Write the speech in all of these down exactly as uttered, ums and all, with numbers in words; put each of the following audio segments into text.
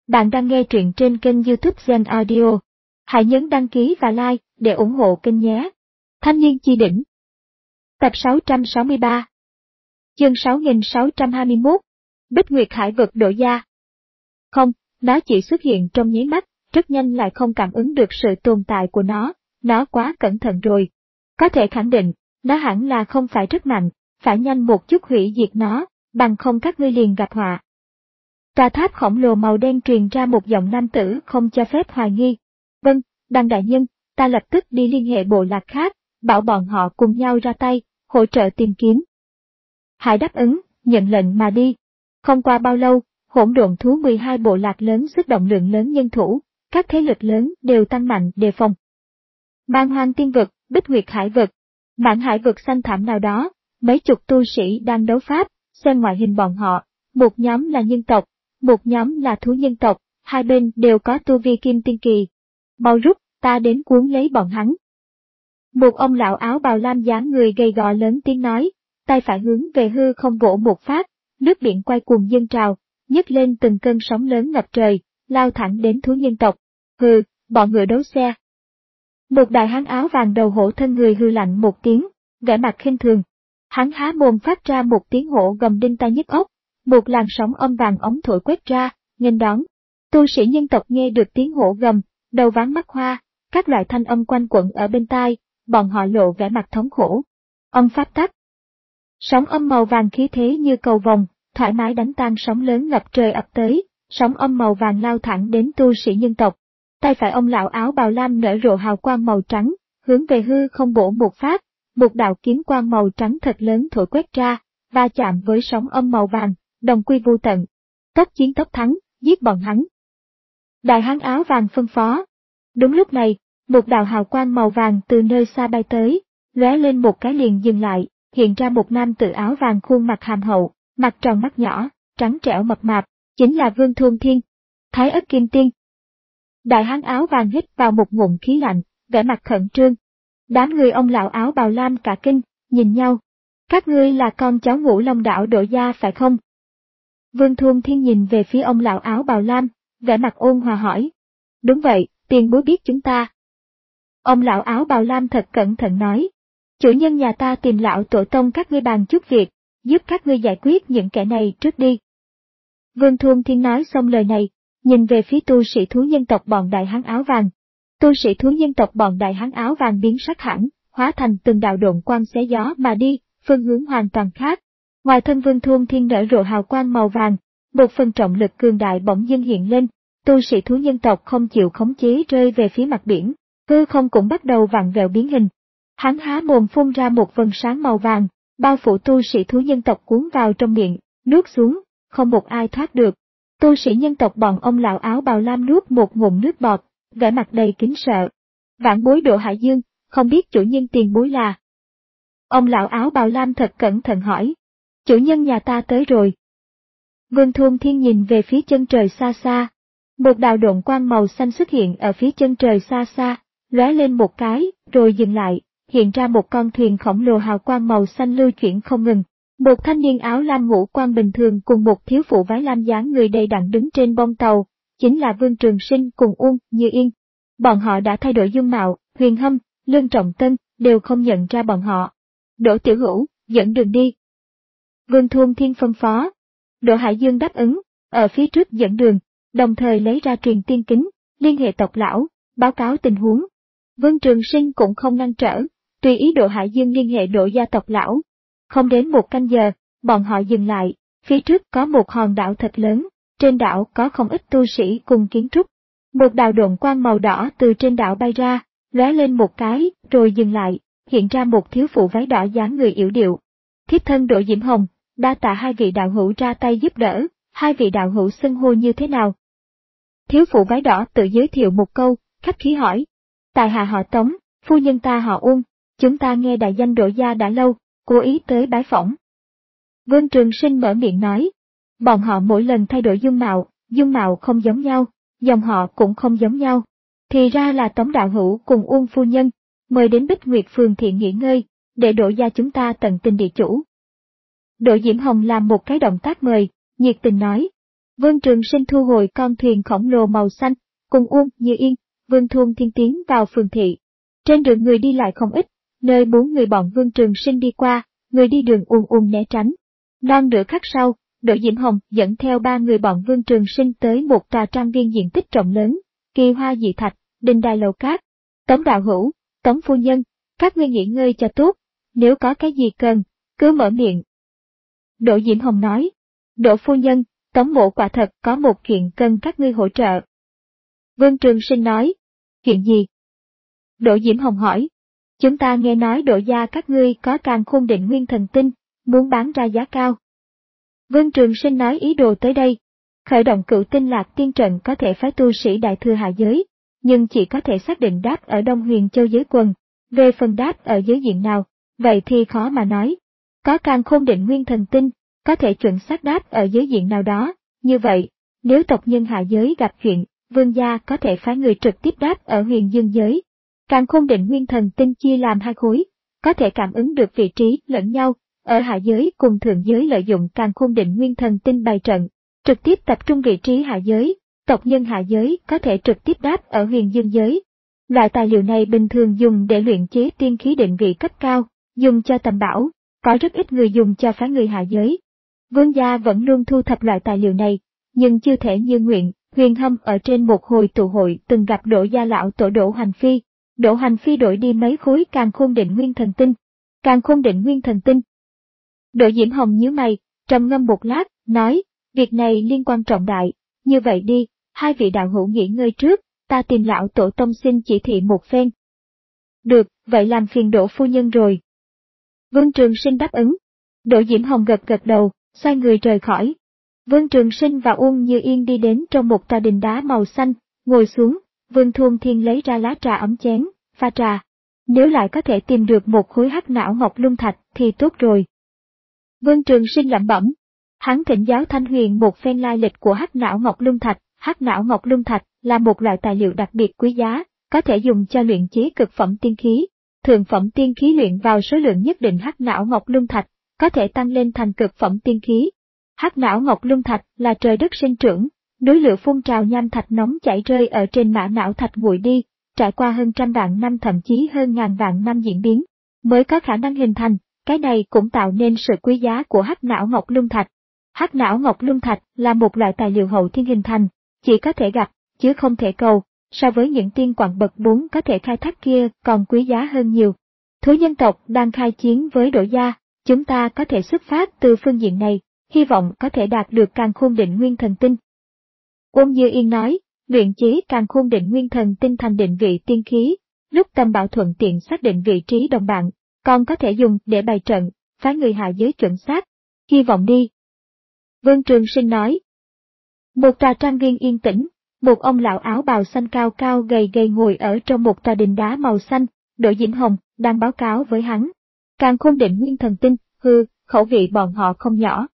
Bạn đang nghe truyện trên kênh YouTube Zen Audio. Hãy nhấn đăng ký và like để ủng hộ kênh nhé. Thanh niên chi đỉnh. Tập sáu trăm sáu mươi ba. Chương sáu nghìn sáu trăm hai mươi mốt. Bích Nguyệt Hải vực độ gia. Không, nó chỉ xuất hiện trong nháy mắt, rất nhanh lại không cảm ứng được sự tồn tại của nó, nó quá cẩn thận rồi. Có thể khẳng định, nó hẳn là không phải rất mạnh, phải nhanh một chút hủy diệt nó, bằng không các ngươi liền gặp họa. Tòa tháp khổng lồ màu đen truyền ra một giọng nam tử không cho phép hoài nghi. Vâng, Đăng đại nhân, ta lập tức đi liên hệ bộ lạc khác, bảo bọn họ cùng nhau ra tay, hỗ trợ tìm kiếm. Hải đáp ứng, nhận lệnh mà đi. Không qua bao lâu, hỗn độn thú mười hai bộ lạc lớn xuất động lượng lớn nhân thủ, các thế lực lớn đều tăng mạnh đề phòng. Man Hoang Tiên vực, Bích Nguyệt Hải vực, mảng hải vực xanh thẳm nào đó, mấy chục tu sĩ đang đấu pháp, xem ngoại hình bọn họ, một nhóm là nhân tộc, một nhóm là thú nhân tộc, hai bên đều có tu vi kim tiên kỳ. Mau rút, ta đến cuốn lấy bọn hắn. Một ông lão áo bào lam dáng người gầy gò lớn tiếng nói, tay phải hướng về hư không vỗ một phát, nước biển quay cuồng dâng trào, nhấc lên từng cơn sóng lớn ngập trời, lao thẳng đến thú nhân tộc. Hừ, bọn ngựa đấu xe. Một đại hán áo vàng đầu hổ thân người hư lạnh một tiếng, vẻ mặt khinh thường. Hắn há mồm phát ra một tiếng hổ gầm đinh tai nhức óc, một làn sóng âm vàng ống thổi quét ra, nghênh đón. Tu sĩ nhân tộc nghe được tiếng hổ gầm, đầu váng mắt hoa, các loại thanh âm quanh quẩn ở bên tai, bọn họ lộ vẻ mặt thống khổ. Âm pháp tắc. Sóng âm màu vàng khí thế như cầu vồng, thoải mái đánh tan sóng lớn ngập trời ập tới, sóng âm màu vàng lao thẳng đến tu sĩ nhân tộc. Tay phải ông lão áo bào lam nở rộ hào quang màu trắng, hướng về hư không bổ một phát, một đạo kiếm quang màu trắng thật lớn thổi quét ra, va chạm với sóng âm màu vàng, đồng quy vô tận. Tốc chiến tốc thắng, giết bọn hắn. Đại hán áo vàng phân phó. Đúng lúc này, một đạo hào quang màu vàng từ nơi xa bay tới, lóe lên một cái liền dừng lại, hiện ra một nam tử áo vàng khuôn mặt hàm hậu, mặt tròn mắt nhỏ, trắng trẻo mập mạp, chính là Vương Thuôn Thiên, Thái Ất Kim Tiên. Đại hán áo vàng hít vào một ngụm khí lạnh, vẻ mặt khẩn trương. Đám người ông lão áo bào lam cả kinh, nhìn nhau. Các ngươi là con cháu Ngũ Long Đảo Độ Gia phải không? Vương Thuôn Thiên nhìn về phía ông lão áo bào lam, vẻ mặt ôn hòa hỏi. Đúng vậy, tiền bối biết chúng ta. Ông lão áo bào lam thật cẩn thận nói. Chủ nhân nhà ta tìm lão tổ tông các ngươi bàn chút việc, giúp các ngươi giải quyết những kẻ này trước đi. Vương Thuôn Thiên nói xong lời này, nhìn về phía tu sĩ thú nhân tộc bọn đại hán áo vàng. Tu sĩ thú nhân tộc bọn đại hán áo vàng biến sắc hẳn, hóa thành từng đạo độn quang xé gió mà đi, phương hướng hoàn toàn khác. Ngoài thân Vương Thuôn Thiên nở rộ hào quang màu vàng, một phần trọng lực cường đại bỗng dưng hiện lên, tu sĩ thú nhân tộc không chịu khống chế rơi về phía mặt biển, hư không cũng bắt đầu vặn vẹo biến hình. Hắn há mồm phun ra một vầng sáng màu vàng, bao phủ tu sĩ thú nhân tộc cuốn vào trong miệng, nuốt xuống, không một ai thoát được. Tu sĩ nhân tộc bọn ông lão áo bào lam nuốt một ngụm nước bọt, vẻ mặt đầy kính sợ. Vãn bối Độ Hải Dương, không biết chủ nhân tiền bối là. Ông lão áo bào lam thật cẩn thận hỏi. Chủ nhân nhà ta tới rồi. Vương Thuôn Thiên nhìn về phía chân trời xa xa. Một đạo độn quang màu xanh xuất hiện ở phía chân trời xa xa, lóe lên một cái, rồi dừng lại, hiện ra một con thuyền khổng lồ hào quang màu xanh lưu chuyển không ngừng. Một thanh niên áo lam ngũ quan bình thường cùng một thiếu phụ váy lam dáng người đầy đặn đứng trên bông tàu, chính là Vương Trường Sinh cùng Uông Như Yên. Bọn họ đã thay đổi dung mạo, Huyền Hâm, Lương Trọng Tân, đều không nhận ra bọn họ. Đỗ Tiểu Hữu, dẫn đường đi. Vương Thuôn Thiên phân phó. Đỗ Hải Dương đáp ứng, ở phía trước dẫn đường, đồng thời lấy ra truyền tiên kính, liên hệ tộc lão, báo cáo tình huống. Vương Trường Sinh cũng không ngăn trở, tùy ý Đỗ Hải Dương liên hệ Đỗ gia tộc lão. Không đến một canh giờ, bọn họ dừng lại, phía trước có một hòn đảo thật lớn, trên đảo có không ít tu sĩ cùng kiến trúc. Một đạo độn quang màu đỏ từ trên đảo bay ra, lóe lên một cái, rồi dừng lại, hiện ra một thiếu phụ váy đỏ dáng người yểu điệu. Thiếp thân Đỗ Diễm Hồng, đa tạ hai vị đạo hữu ra tay giúp đỡ, hai vị đạo hữu xưng hô như thế nào? Thiếu phụ váy đỏ tự giới thiệu một câu, khách khí hỏi. Tại hạ họ Tống, phu nhân ta họ Uông, chúng ta nghe đại danh Đỗ gia đã lâu, cố ý tới bái phỏng. Vương Trường Sinh mở miệng nói. Bọn họ mỗi lần thay đổi dung mạo, dung mạo không giống nhau, dòng họ cũng không giống nhau. Thì ra là Tống đạo hữu cùng Uông phu nhân, mời đến Bích Nguyệt Phường Thiện nghỉ ngơi, để Đỗ gia chúng ta tận tình địa chủ. Đỗ Diễm Hồng làm một cái động tác mời, nhiệt tình nói. Vương Trường Sinh thu hồi con thuyền khổng lồ màu xanh, cùng Uông Như Yên, Vương Thôn Thiên tiến vào phường thị. Trên đường người đi lại không ít, nơi bốn người bọn Vương Trường Sinh đi qua, người đi đường ùn ùn né tránh. Non nửa khắc sau, Đỗ Diễm Hồng dẫn theo ba người bọn Vương Trường Sinh tới một tòa trang viên diện tích rộng lớn, kỳ hoa dị thạch, đình đài lầu cát. Tống đạo hữu, Tống phu nhân, các ngươi nghỉ ngơi cho tốt, nếu có cái gì cần, cứ mở miệng. Đỗ Diễm Hồng nói, Đỗ phu nhân, Tống mộ quả thật có một chuyện cần các ngươi hỗ trợ. Vương Trường Sinh nói, chuyện gì? Đỗ Diễm Hồng hỏi, chúng ta nghe nói Đỗ gia các ngươi có càn khôn định nguyên thần tinh, muốn bán ra giá cao. Vương Trường Sinh nói ý đồ tới đây, khởi động cửu tinh lạc tiên trận có thể phái tu sĩ đại thừa hạ giới, nhưng chỉ có thể xác định đáp ở Đông Huyền Châu giới quần, về phần đáp ở giới diện nào, vậy thì khó mà nói. Có càn khôn định nguyên thần tinh, có thể chuẩn xác đáp ở giới diện nào đó, như vậy, nếu tộc nhân hạ giới gặp chuyện, vương gia có thể phái người trực tiếp đáp ở huyền dương giới. Càn khôn định nguyên thần tinh chia làm hai khối, có thể cảm ứng được vị trí lẫn nhau, ở hạ giới cùng thượng giới lợi dụng càn khôn định nguyên thần tinh bày trận, trực tiếp tập trung vị trí hạ giới, tộc nhân hạ giới có thể trực tiếp đáp ở huyền dương giới. Loại tài liệu này bình thường dùng để luyện chế tiên khí định vị cấp cao, dùng cho tầm bảo, có rất ít người dùng cho phái người hạ giới. Vương gia vẫn luôn thu thập loại tài liệu này, nhưng chưa thể như nguyện. Huyền Hâm ở trên một hồi tụ hội từng gặp Đỗ gia lão tổ Đỗ Hành Phi. Đỗ Hành Phi đổi đi mấy khối càn khôn định nguyên thần tinh. Càn khôn định nguyên thần tinh. Đỗ Diễm Hồng nhíu mày, trầm ngâm một lát, nói, việc này liên quan trọng đại, như vậy đi, hai vị đạo hữu nghỉ ngơi trước, ta tìm lão tổ tông xin chỉ thị một phen. Được, vậy làm phiền Đỗ phu nhân rồi. Vương Trường Sinh đáp ứng. Đỗ Diễm Hồng gật gật đầu, xoay người rời khỏi. Vương Trường Sinh và Uông Như Yên đi đến trong một tòa đình đá màu xanh, ngồi xuống, Vương Thôn Thiên lấy ra lá trà ấm chén, pha trà. Nếu lại có thể tìm được một khối hắc não ngọc lung thạch thì tốt rồi. Vương Trường Sinh lẩm bẩm. Hắn thỉnh giáo Thanh Huyền một phen lai lịch của hắc não ngọc lung thạch. Hắc não ngọc lung thạch là một loại tài liệu đặc biệt quý giá, có thể dùng cho luyện chế cực phẩm tiên khí. Thượng phẩm tiên khí luyện vào số lượng nhất định hắc não ngọc lung thạch, có thể tăng lên thành cực phẩm tiên khí. Hắc não ngọc lung thạch là trời đất sinh trưởng, núi lửa phun trào nham thạch nóng chảy rơi ở trên mã não thạch nguội đi, trải qua hơn trăm vạn năm thậm chí hơn ngàn vạn năm diễn biến, mới có khả năng hình thành. Cái này cũng tạo nên sự quý giá của hắc não ngọc lung thạch. Hắc não ngọc lung thạch là một loại tài liệu hậu thiên hình thành, chỉ có thể gặp, chứ không thể cầu, so với những tiên quặng bậc bốn có thể khai thác kia còn quý giá hơn nhiều. Thú nhân tộc đang khai chiến với Đỗ gia, chúng ta có thể xuất phát từ phương diện này, hy vọng có thể đạt được càn khôn định nguyên thần tinh. Uông Như Yên nói, luyện chế càn khôn định nguyên thần tinh thành định vị tiên khí, lúc Tâm Bảo thuận tiện xác định vị trí đồng bạn, còn có thể dùng để bày trận, phái người hạ giới chuẩn xác, hy vọng đi. Vương Trường Sinh nói. Một tòa trang viên yên tĩnh, một ông lão áo bào xanh cao cao gầy gầy ngồi ở trong một tòa đình đá màu xanh, Đỗ Diễm Hồng đang báo cáo với hắn. Càn khôn định nguyên thần tinh, hư, khẩu vị bọn họ không nhỏ.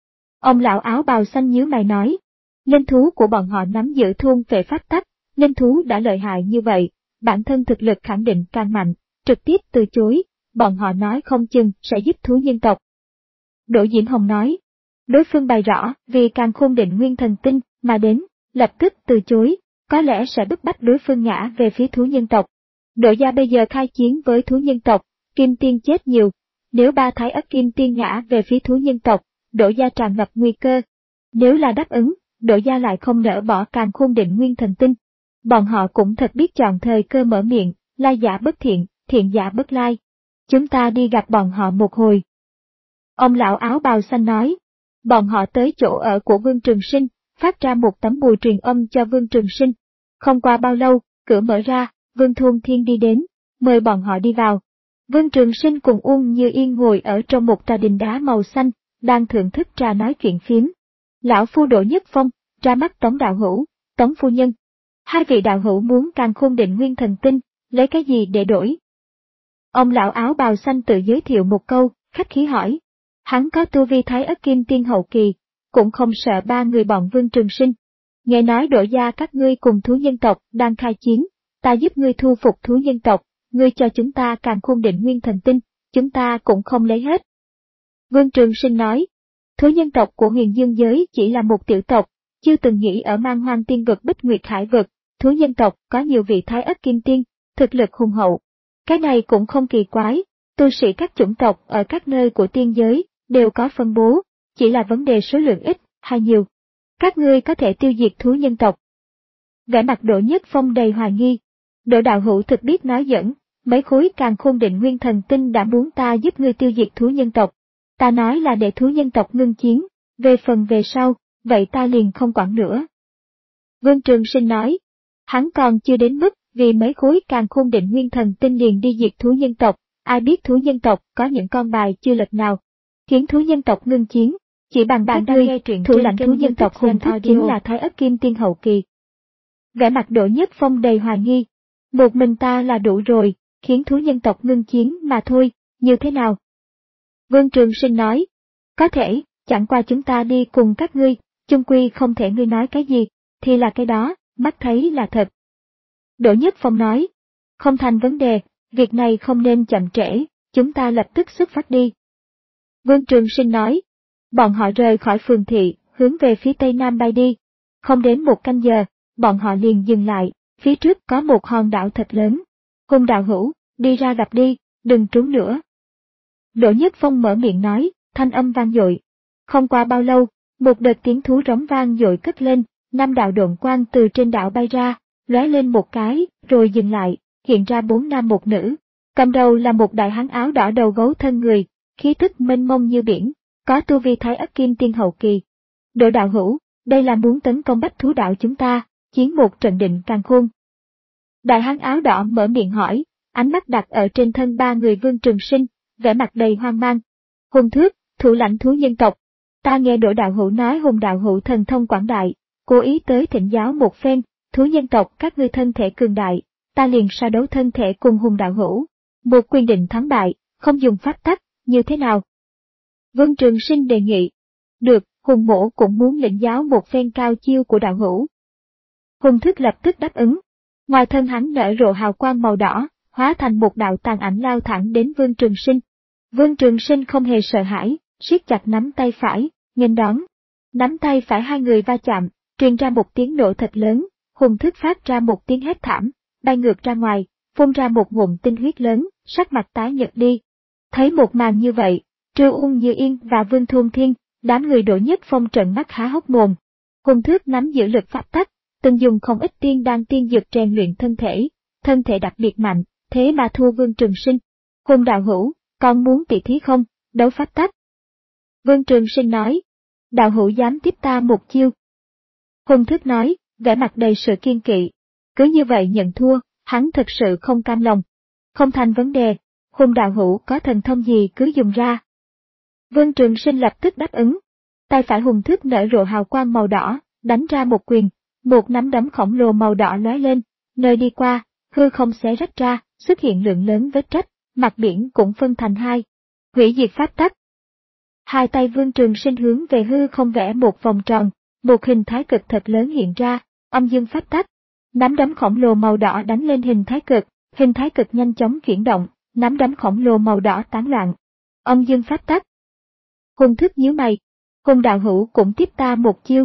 Ông lão áo bào xanh nhíu mày nói, linh thú của bọn họ nắm giữ thôn về pháp tắc, linh thú đã lợi hại như vậy, bản thân thực lực khẳng định càng mạnh, trực tiếp từ chối, bọn họ nói không chừng sẽ giúp thú nhân tộc. Đỗ Diễm Hồng nói, đối phương bày rõ vì càn khôn định nguyên thần tinh mà đến, lập tức từ chối, có lẽ sẽ bức bách đối phương ngã về phía thú nhân tộc. Đỗ gia bây giờ khai chiến với thú nhân tộc, kim tiên chết nhiều, nếu ba thái ất kim tiên ngã về phía thú nhân tộc, Đỗ gia tràn ngập nguy cơ. Nếu là đáp ứng, Đỗ gia lại không nỡ bỏ càn khôn định nguyên thần tinh. Bọn họ cũng thật biết chọn thời cơ mở miệng, lai giả bất thiện, thiện giả bất lai. Chúng ta đi gặp bọn họ một hồi. Ông lão áo bào xanh nói. Bọn họ tới chỗ ở của Vương Trường Sinh, phát ra một tấm bùa truyền âm cho Vương Trường Sinh. Không qua bao lâu, cửa mở ra, Vương Thôn Thiên đi đến, mời bọn họ đi vào. Vương Trường Sinh cùng Uông Như Yên ngồi ở trong một tòa đình đá màu xanh, đang thưởng thức trà nói chuyện phiếm. Lão phu Đỗ Nhất Phong, ra mắt Tống đạo hữu, Tống phu nhân. Hai vị đạo hữu muốn càn khôn định nguyên thần tinh, lấy cái gì để đổi? Ông lão áo bào xanh tự giới thiệu một câu, khách khí hỏi. Hắn có tu vi thái ất kim tiên hậu kỳ, cũng không sợ ba người bọn Vương Trường Sinh. Nghe nói Đỗ gia các ngươi cùng thú nhân tộc đang khai chiến, ta giúp ngươi thu phục thú nhân tộc, ngươi cho chúng ta càn khôn định nguyên thần tinh, chúng ta cũng không lấy hết. Vương Trường Sinh nói, thú nhân tộc của huyền dương giới chỉ là một tiểu tộc, chưa từng nghĩ ở Man Hoang Tiên vực Bích Nguyệt Hải vực, thú nhân tộc có nhiều vị Thái Ất Kim Tiên, thực lực hùng hậu. Cái này cũng không kỳ quái, tu sĩ các chủng tộc ở các nơi của tiên giới đều có phân bố, chỉ là vấn đề số lượng ít hay nhiều. Các ngươi có thể tiêu diệt thú nhân tộc. Vẻ mặt Đỗ Nhất Phong đầy hoài nghi. Đỗ đạo hữu thực biết nói giỡn, mấy khối càn khôn định nguyên thần tinh đã muốn ta giúp ngươi tiêu diệt thú nhân tộc. Ta nói là để thú nhân tộc ngưng chiến, về phần về sau, vậy ta liền không quản nữa. Vương Trường Sinh nói, hắn còn chưa đến mức vì mấy khối càn khôn định nguyên thần tinh liền đi diệt thú nhân tộc, ai biết thú nhân tộc có những con bài chưa lật nào, khiến thú nhân tộc ngưng chiến, chỉ bằng bạn đang nghe truyện thủ lãnh thú nhân tộc hùng thức chính là Thái Ất Kim Tiên hậu kỳ. Vẻ mặt Đỗ Nhất Phong đầy hoài nghi, một mình ta là đủ rồi, khiến thú nhân tộc ngưng chiến mà thôi, như thế nào? Vương Trường Sinh nói, có thể, chẳng qua chúng ta đi cùng các ngươi, chung quy không thể ngươi nói cái gì, thì là cái đó, mắt thấy là thật. Đỗ Nhất Phong nói, không thành vấn đề, việc này không nên chậm trễ, chúng ta lập tức xuất phát đi. Vương Trường Sinh nói, bọn họ rời khỏi phường thị, hướng về phía tây nam bay đi. Không đến một canh giờ, bọn họ liền dừng lại, phía trước có một hòn đảo thật lớn. Hùng đạo hữu, đi ra gặp đi, đừng trốn nữa. Đỗ Nhất Phong mở miệng nói, thanh âm vang dội. Không qua bao lâu, một đợt tiếng thú rống vang dội cất lên, năm đạo độn quang từ trên đảo bay ra, lóe lên một cái, rồi dừng lại, hiện ra bốn nam một nữ. Cầm đầu là một đại hán áo đỏ đầu gấu thân người, khí tức mênh mông như biển, có tu vi Thái Ất Kim Tiên hậu kỳ. Đỗ đạo hữu, đây là muốn tấn công bách thú đạo chúng ta, chiến một trận định càn khôn. Đại hán áo đỏ mở miệng hỏi, ánh mắt đặt ở trên thân ba người Vương Trường Sinh, vẻ mặt đầy hoang mang. Hùng Thước, thủ lãnh thú nhân tộc. Ta nghe Đỗ đạo hữu nói Hùng đạo hữu thần thông quảng đại, cố ý tới thỉnh giáo một phen, thú nhân tộc các ngươi thân thể cường đại, ta liền so đấu thân thể cùng Hùng đạo hữu. Một quyền định thắng bại, không dùng pháp tắc, như thế nào? Vương Trường Sinh đề nghị. Được, Hùng mỗ cũng muốn lĩnh giáo một phen cao chiêu của đạo hữu. Hùng Thức lập tức đáp ứng. Ngoài thân hắn nở rộ hào quang màu đỏ, hóa thành một đạo tàn ảnh lao thẳng đến Vương Trường Sinh. Vương Trường Sinh không hề sợ hãi, siết chặt nắm tay phải, nghênh đón. Nắm tay phải hai người va chạm, truyền ra một tiếng nổ thật lớn, Hùng Thức phát ra một tiếng hét thảm, bay ngược ra ngoài, phun ra một ngụm tinh huyết lớn, sắc mặt tái nhợt đi. Thấy một màn như vậy, Trư Ung Như Yên và Vương Thôn Thiên, đám người Đỗ Nhất Phong trợn mắt há hốc mồm. Hùng Thước nắm giữ lực pháp tắc, từng dùng không ít tiên đan tiên dược rèn luyện thân thể, thân thể đặc biệt mạnh, thế mà thua Vương Trường Sinh. Hùng đạo hữu, con muốn tỷ thí không, đấu pháp tắc. Vương Trường Sinh nói, đạo hữu dám tiếp ta một chiêu. Hùng Thước nói, vẻ mặt đầy sự kiên kỵ, cứ như vậy nhận thua, hắn thật sự không cam lòng. Không thành vấn đề, Hùng đạo hữu có thần thông gì cứ dùng ra. Vương Trường Sinh lập tức đáp ứng. Tay phải Hùng Thước nở rộ hào quang màu đỏ, đánh ra một quyền, một nắm đấm khổng lồ màu đỏ lóe lên, nơi đi qua, hư không xé rách ra, xuất hiện lượng lớn vết rách, mặt biển cũng phân thành hai. Hủy diệt pháp tắc. Hai tay Vương Trường Sinh hướng về hư không vẽ một vòng tròn, một hình thái cực thật lớn hiện ra, âm dương pháp tắc. Nắm đấm khổng lồ màu đỏ đánh lên hình thái cực, hình thái cực nhanh chóng chuyển động, nắm đấm khổng lồ màu đỏ tán loạn. Âm dương pháp tắc. Hùng Thức nhíu mày, Hùng đạo hữu cũng tiếp ta một chiêu.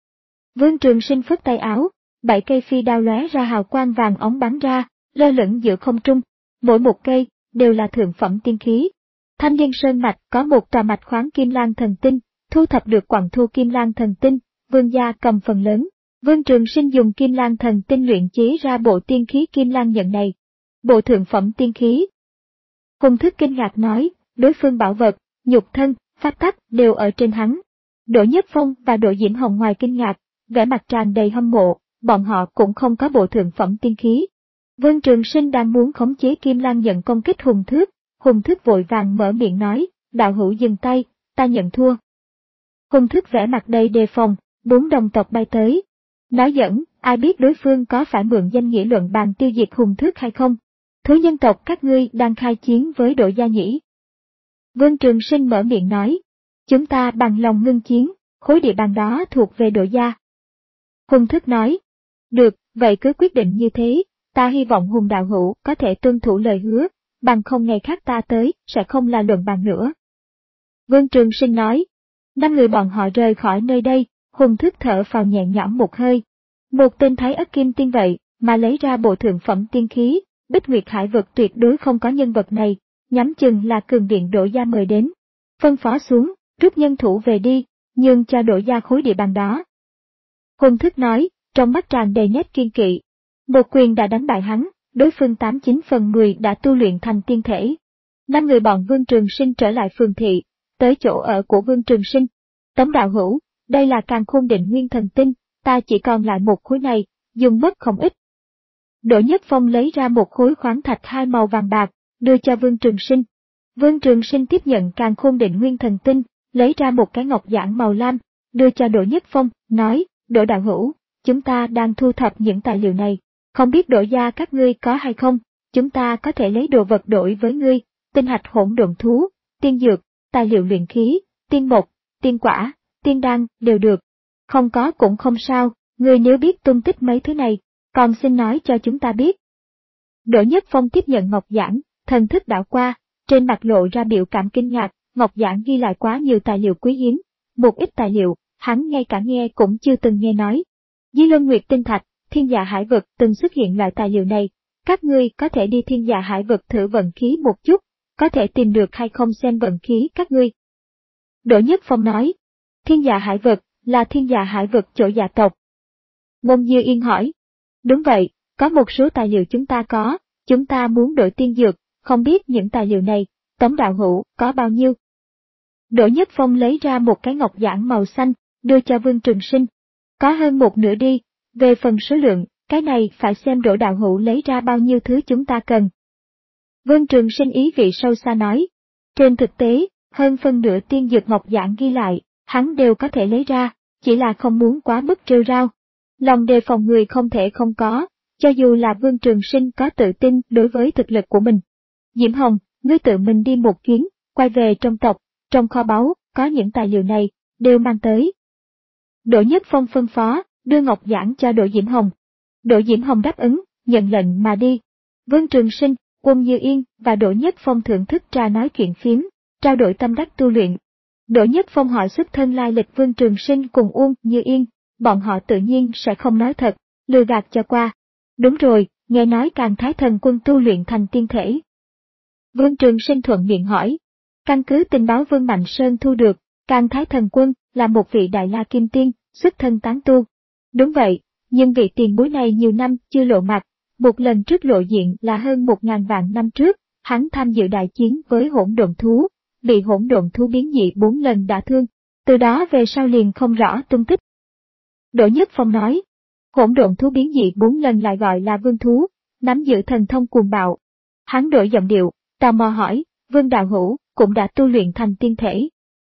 Vương Trường Sinh phất tay áo, bảy cây phi đao lóe ra hào quang vàng óng bắn ra, lơ lửng giữa không trung, mỗi một cây đều là thượng phẩm tiên khí. Thanh Liên Sơn mạch có một tòa mạch khoáng Kim Lang Thần Tinh, thu thập được quặng thu Kim Lang Thần Tinh, vương gia cầm phần lớn. Vương Trường Sinh dùng Kim Lang Thần Tinh luyện chế ra bộ tiên khí Kim Lang nhận này. Bộ thượng phẩm tiên khí. Hùng Thức kinh ngạc nói, đối phương bảo vật, nhục thân, pháp tắc đều ở trên hắn. Đỗ Nhất Phong và Đỗ Diễm Hồng ngoài kinh ngạc, vẻ mặt tràn đầy hâm mộ, bọn họ cũng không có bộ thượng phẩm tiên khí. Vương Trường Sinh đang muốn khống chế Kim Lang nhận công kích Hùng Thước, Hùng Thước vội vàng mở miệng nói, đạo hữu dừng tay, ta nhận thua. Hùng Thước vẻ mặt đầy đề phòng, bốn đồng tộc bay tới. Nói giỡn, ai biết đối phương có phải mượn danh nghĩa luận bàn tiêu diệt Hùng Thước hay không? Thú nhân tộc các ngươi đang khai chiến với Đỗ gia nhỉ? Vương Trường Sinh mở miệng nói, chúng ta bằng lòng ngưng chiến, khối địa bàn đó thuộc về Đỗ gia. Hùng Thức nói, được, vậy cứ quyết định như thế, ta hy vọng Hùng đạo hữu có thể tuân thủ lời hứa, bằng không ngày khác ta tới, sẽ không là luận bàn nữa. Vương Trường Sinh nói, năm người bọn họ rời khỏi nơi đây, Hùng Thức thở phào nhẹ nhõm một hơi. Một tên Thái Ất Kim Tiên vậy mà lấy ra bộ thượng phẩm tiên khí, Bích Nguyệt Hải vực tuyệt đối không có nhân vật này, nhắm chừng là cường điện Đỗ gia mời đến. Phân phó xuống, rút nhân thủ về đi, nhưng cho Đỗ gia khối địa bàn đó. Hùng Thức nói, trong mắt tràn đầy nét kiên kỵ. Một quyền đã đánh bại hắn, đối phương tám chín phần mười đã tu luyện thành tiên thể. Năm người bọn Vương Trường Sinh trở lại phường thị, tới chỗ ở của Vương Trường Sinh. Tống đạo hữu, đây là Càn Khôn Định Nguyên Thần Tinh, ta chỉ còn lại một khối này, dùng mất không ít. Đỗ Nhất Phong lấy ra một khối khoáng thạch hai màu vàng bạc, đưa cho Vương Trường Sinh. Vương Trường Sinh tiếp nhận Càn Khôn Định Nguyên Thần Tinh, lấy ra một cái ngọc giản màu lam, đưa cho Đỗ Nhất Phong, nói, Đỗ đạo hữu, chúng ta đang thu thập những tài liệu này, không biết Đỗ gia các ngươi có hay không, chúng ta có thể lấy đồ vật đổi với ngươi, tinh hạch hỗn độn thú, tiên dược, tài liệu luyện khí, tiên mộc, tiên quả, tiên đan, đều được. Không có cũng không sao, ngươi nếu biết tung tích mấy thứ này, còn xin nói cho chúng ta biết. Đỗ Nhất Phong tiếp nhận ngọc giản, thần thức đảo qua, trên mặt lộ ra biểu cảm kinh ngạc, ngọc giản ghi lại quá nhiều tài liệu quý hiếm, một ít tài liệu, hắn ngay cả nghe cũng chưa từng nghe nói. Di Luân Nguyệt Tinh Thạch, Thiên Dạ Hải Vực từng xuất hiện loại tài liệu này, các ngươi có thể đi Thiên Dạ Hải Vực thử vận khí một chút, có thể tìm được hay không xem vận khí các ngươi. Đỗ Nhất Phong nói, Thiên Dạ Hải Vực, là Thiên Dạ Hải Vực chỗ dạ tộc. Mông Như Yên hỏi, đúng vậy, có một số tài liệu chúng ta có, chúng ta muốn đổi tiên dược, không biết những tài liệu này, Tống đạo hữu, có bao nhiêu? Đỗ Nhất Phong lấy ra một cái ngọc giản màu xanh, đưa cho Vương Trường Sinh. Có hơn một nửa đi, về phần số lượng, cái này phải xem Đỗ đạo hữu lấy ra bao nhiêu thứ chúng ta cần. Vương Trường Sinh ý vị sâu xa nói, trên thực tế, hơn phân nửa tiên dược ngọc giản ghi lại, hắn đều có thể lấy ra, chỉ là không muốn quá mức rêu rao. Lòng đề phòng người không thể không có, cho dù là Vương Trường Sinh có tự tin đối với thực lực của mình. Diễm Hồng, ngươi tự mình đi một chuyến, quay về trong tộc, trong kho báu, có những tài liệu này, đều mang tới. Đỗ Nhất Phong phân phó, đưa ngọc giản cho Đỗ Diễm Hồng. Đỗ Diễm Hồng đáp ứng, nhận lệnh mà đi. Vương Trường Sinh, Quân Như Yên và Đỗ Nhất Phong thưởng thức trà nói chuyện phiếm, trao đổi tâm đắc tu luyện. Đỗ Nhất Phong hỏi xuất thân lai lịch Vương Trường Sinh cùng Uông Như Yên, bọn họ tự nhiên sẽ không nói thật, lừa gạt cho qua. Đúng rồi, nghe nói Càn Thái Thần Quân tu luyện thành tiên thể. Vương Trường Sinh thuận miệng hỏi. Căn cứ tình báo Vương Mạnh Sơn thu được, Càn Thái Thần Quân là một vị Đại La Kim Tiên, xuất thân tán tu. Đúng vậy, nhưng vị tiền bối này nhiều năm chưa lộ mặt, một lần trước lộ diện là hơn một ngàn vạn năm trước, hắn tham dự đại chiến với hỗn độn thú, bị hỗn độn thú biến dị bốn lần đả thương, từ đó về sau liền không rõ tung tích. Đỗ Nhất Phong nói, hỗn độn thú biến dị bốn lần lại gọi là vương thú, nắm giữ thần thông cuồng bạo. Hắn đổi giọng điệu, tò mò hỏi, Vương đạo hữu cũng đã tu luyện thành tiên thể.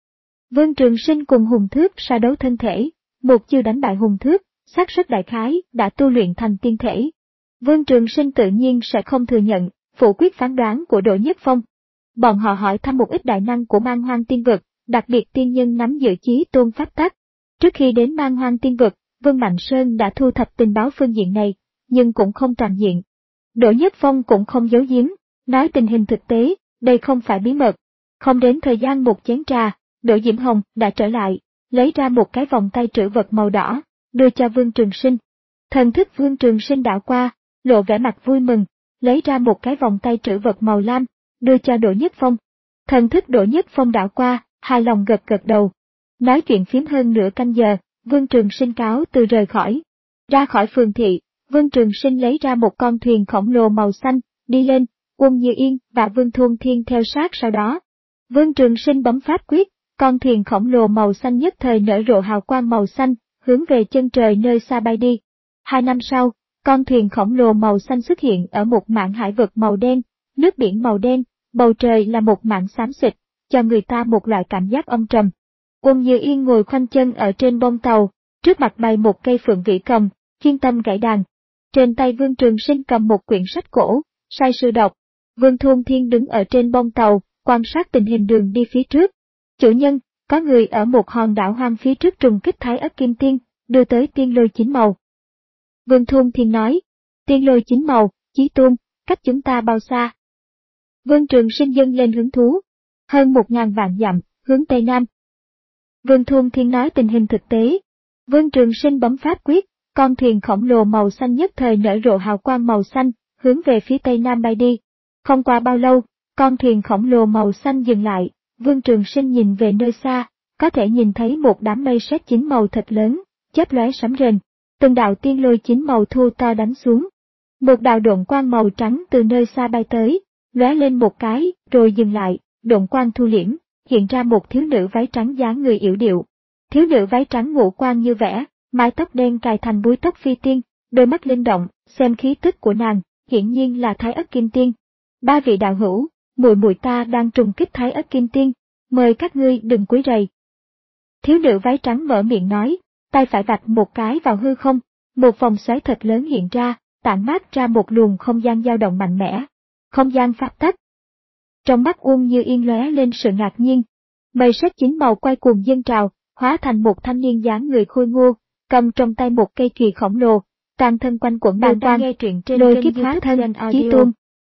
Vương Trường Sinh cùng Hùng Thước sa đấu thân thể, một chiêu đánh bại Hùng Thước, xác suất đại khái đã tu luyện thành tiên thể. Vương Trường Sinh tự nhiên sẽ không thừa nhận, phủ quyết phán đoán của Đỗ Nhất Phong. Bọn họ hỏi thăm một ít đại năng của Man Hoang Tiên Vực, đặc biệt tiên nhân nắm giữ chí tôn pháp tắc. Trước khi đến Man Hoang Tiên Vực, Vương Mạnh Sơn đã thu thập tình báo phương diện này, nhưng cũng không toàn diện. Đỗ Nhất Phong cũng không giấu giếm, nói tình hình thực tế, đây không phải bí mật. Không đến thời gian một chén trà, Đỗ Diễm Hồng đã trở lại, lấy ra một cái vòng tay trữ vật màu đỏ, đưa cho Vương Trường Sinh. Thần thức Vương Trường Sinh đảo qua, lộ vẻ mặt vui mừng, lấy ra một cái vòng tay trữ vật màu lam, đưa cho Đỗ Nhất Phong. Thần thức Đỗ Nhất Phong đảo qua, hài lòng gật gật đầu. Nói chuyện phím hơn nửa canh giờ, Vương Trường Sinh cáo từ rời khỏi. Ra khỏi phường thị, Vương Trường Sinh lấy ra một con thuyền khổng lồ màu xanh, đi lên, Quân Như Yên và Vương Thôn Thiên theo sát sau đó. Vương Trường Sinh bấm pháp quyết, con thuyền khổng lồ màu xanh nhất thời nở rộ hào quang màu xanh, hướng về chân trời nơi xa bay đi. Hai năm sau, con thuyền khổng lồ màu xanh xuất hiện ở một mảng hải vực màu đen, nước biển màu đen, bầu trời là một mảng xám xịt, cho người ta một loại cảm giác âm trầm. Quân Như Yên ngồi khoanh chân ở trên bông tàu, trước mặt bày một cây phượng vĩ cầm, chuyên tâm gảy đàn. Trên tay Vương Trường Sinh cầm một quyển sách cổ, sai sư đọc. Vương Thôn Thiên đứng ở trên bông tàu, quan sát tình hình đường đi phía trước. Chủ nhân, có người ở một hòn đảo hoang phía trước trùng kích Thái Ất Kim Tiên, đưa tới tiên lôi chín màu. Vương Thôn Thiên nói, tiên lôi chín màu, Chí Tôn, cách chúng ta bao xa? Vương Trường Sinh dâng lên hứng thú, hơn một ngàn vạn dặm, hướng Tây Nam. Vương Thôn Thiên nói tình hình thực tế, Vương Trường Sinh bấm pháp quyết, con thuyền khổng lồ màu xanh nhất thời nở rộ hào quang màu xanh, hướng về phía tây nam bay đi. Không qua bao lâu, con thuyền khổng lồ màu xanh dừng lại, Vương Trường Sinh nhìn về nơi xa, có thể nhìn thấy một đám mây sét chín màu thật lớn, chớp lóe sấm rền, từng đạo tiên lôi chín màu thu to đánh xuống. Một đạo độn quang màu trắng từ nơi xa bay tới, lóe lên một cái, rồi dừng lại, độn quang thu liễm, hiện ra một thiếu nữ váy trắng dáng người yểu điệu. Thiếu nữ váy trắng ngũ quan như vẽ, mái tóc đen cài thành búi tóc phi tiên, đôi mắt linh động, xem khí tức của nàng, hiển nhiên là Thái Ất Kim Tiên. Ba vị đạo hữu, muội muội ta đang trùng kích Thái Ất Kim Tiên, mời các ngươi đừng quấy rầy. Thiếu nữ váy trắng mở miệng nói, tay phải vạch một cái vào hư không, một vòng xoáy thật lớn hiện ra, tản mát ra một luồng không gian dao động mạnh mẽ. Không gian pháp tắc. Trong mắt Uông Như Yên lóe lên sự ngạc nhiên. Mây sét chín màu quay cuồng dâng trào, hóa thành một thanh niên dáng người khôi ngô, cầm trong tay một cây chùy khổng lồ, toàn thân quanh quẩn bàn quang, lôi kiếp hóa thân, chí tôn.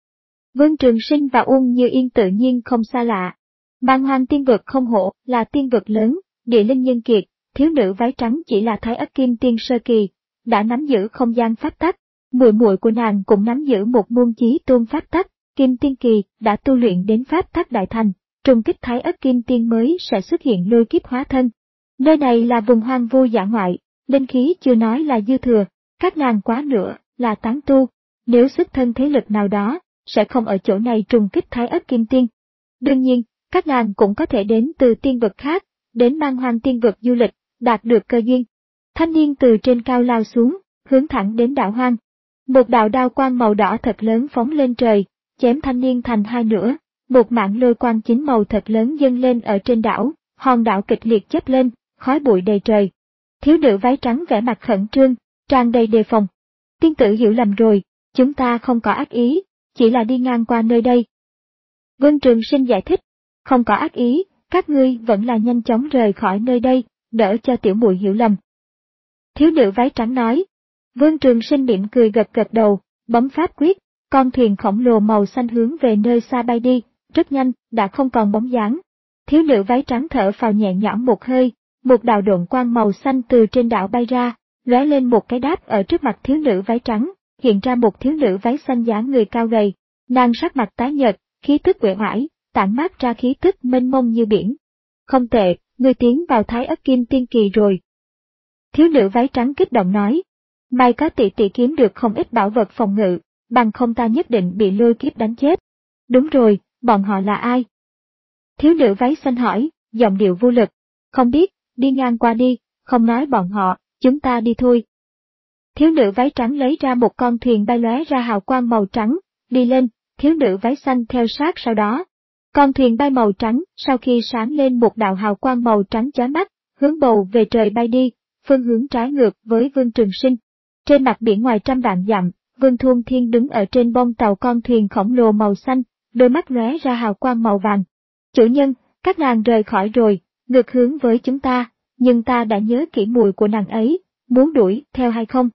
Vương Trường Sinh và Uông Như Yên tự nhiên không xa lạ. Man Hoang tiên vực không hộ là tiên vực lớn, địa linh nhân kiệt, thiếu nữ váy trắng chỉ là Thái Ất Kim Tiên sơ kỳ, đã nắm giữ không gian pháp tắc. Muội muội của nàng cũng nắm giữ một môn chí tôn pháp tắc, Kim Tiên kỳ, đã tu luyện đến pháp tắc đại thành, trùng kích Thái Ất Kim Tiên mới sẽ xuất hiện lôi kiếp hóa thân. Nơi này là vùng hoang vu dã ngoại, linh khí chưa nói là dư thừa, các nàng quá nữa là tán tu, nếu xuất thân thế lực nào đó, sẽ không ở chỗ này trùng kích Thái Ất Kim Tiên. Đương nhiên, các nàng cũng có thể đến từ tiên vực khác, đến Man Hoang tiên vực du lịch, đạt được cơ duyên. Thanh niên từ trên cao lao xuống, hướng thẳng đến đảo hoang. Một đạo đao quang màu đỏ thật lớn phóng lên trời, chém thanh niên thành hai nửa, một mảng lôi quang chín màu thật lớn dâng lên ở trên đảo, hòn đảo kịch liệt chớp lên, khói bụi đầy trời. Thiếu nữ váy trắng vẻ mặt khẩn trương, tràn đầy đề phòng. Tiên tử hiểu lầm rồi, chúng ta không có ác ý, chỉ là đi ngang qua nơi đây. Vương Trường Sinh giải thích, không có ác ý, các ngươi vẫn là nhanh chóng rời khỏi nơi đây, đỡ cho tiểu muội hiểu lầm. Thiếu nữ váy trắng nói. Vương Trường Sinh mỉm cười gật gật đầu, bấm pháp quyết, con thuyền khổng lồ màu xanh hướng về nơi xa bay đi, rất nhanh, đã không còn bóng dáng. Thiếu nữ váy trắng thở phào nhẹ nhõm một hơi, một đạo độn quang màu xanh từ trên đảo bay ra, lóe lên một cái đáp ở trước mặt thiếu nữ váy trắng, hiện ra một thiếu nữ váy xanh dáng người cao gầy, nàng sắc mặt tái nhợt, khí tức uể oải, tản mát ra khí tức mênh mông như biển. Không tệ, ngươi tiến vào Thái Ất Kim Tiên kỳ rồi. Thiếu nữ váy trắng kích động nói. May có tỷ tỷ kiếm được không ít bảo vật phòng ngự, bằng không ta nhất định bị lôi kiếp đánh chết. Đúng rồi, bọn họ là ai? Thiếu nữ váy xanh hỏi, giọng điệu vô lực. Không biết, đi ngang qua đi, không nói bọn họ, chúng ta đi thôi. Thiếu nữ váy trắng lấy ra một con thuyền bay lóe ra hào quang màu trắng, đi lên, thiếu nữ váy xanh theo sát sau đó. Con thuyền bay màu trắng, sau khi sáng lên một đạo hào quang màu trắng chói mắt, hướng bầu về trời bay đi, phương hướng trái ngược với Vương Trường Sinh. Trên mặt biển ngoài trăm vạn dặm, Vương Thuôn Thiên đứng ở trên bông tàu con thuyền khổng lồ màu xanh, đôi mắt lóe ra hào quang màu vàng. Chủ nhân, các nàng rời khỏi rồi, ngược hướng với chúng ta, nhưng ta đã nhớ kỹ mùi của nàng ấy, muốn đuổi theo hay không?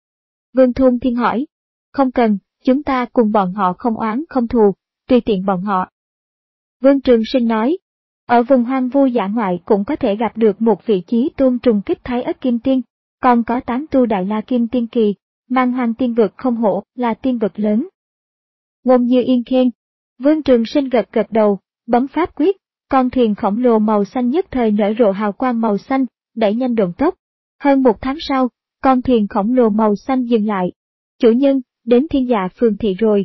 Vương Thuôn Thiên hỏi. Không cần, chúng ta cùng bọn họ không oán không thù, tùy tiện bọn họ. Vương Trường Sinh nói. Ở vùng hoang vu dã ngoại cũng có thể gặp được một vị chí tôn trùng kích Thái Ất Kim Tiên. Còn có tám tu đại la kim tiên kỳ, Man Hoang tiên vực không hổ là tiên vực lớn. Uông Như Yên khen. Vương Trường Sinh gật gật đầu, bấm pháp quyết, con thuyền khổng lồ màu xanh nhất thời nở rộ hào quang màu xanh, đẩy nhanh độn tốc. Hơn một tháng sau, con thuyền khổng lồ màu xanh dừng lại. Chủ nhân, đến Thiên Dạ Phường thị rồi.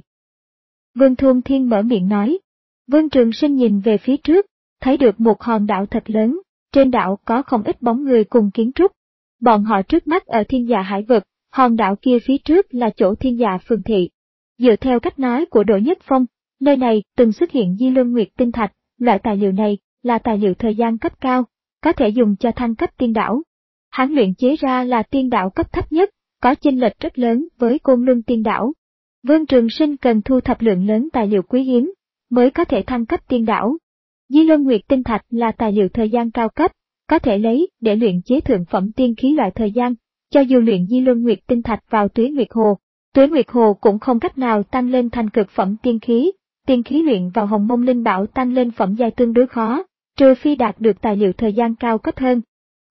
Vương Thuôn Thiên mở miệng nói. Vương Trường Sinh nhìn về phía trước, thấy được một hòn đảo thật lớn, trên đảo có không ít bóng người cùng kiến trúc. Bọn họ trước mắt ở Thiên Dạ Hải vực, hòn đảo kia phía trước là chỗ Thiên Dạ Phường thị. Dựa theo cách nói của Đỗ Nhất Phong, nơi này từng xuất hiện Di Luân Nguyệt Tinh Thạch, loại tài liệu này là tài liệu thời gian cấp cao, có thể dùng cho thăng cấp tiên đảo. Hắn luyện chế ra là tiên đảo cấp thấp nhất, có chênh lệch rất lớn với Côn Luân tiên đảo. Vương Trường Sinh cần thu thập lượng lớn tài liệu quý hiếm, mới có thể thăng cấp tiên đảo. Di Luân Nguyệt Tinh Thạch là tài liệu thời gian cao cấp, có thể lấy để luyện chế thượng phẩm tiên khí loại thời gian, cho dù luyện Di Luân Nguyệt Tinh Thạch vào Tuế Nguyệt Hồ, Tuế Nguyệt Hồ cũng không cách nào tăng lên thành cực phẩm tiên khí, tiên khí luyện vào Hồng Mông Linh Bảo tăng lên phẩm giai tương đối khó, trừ phi đạt được tài liệu thời gian cao cấp hơn.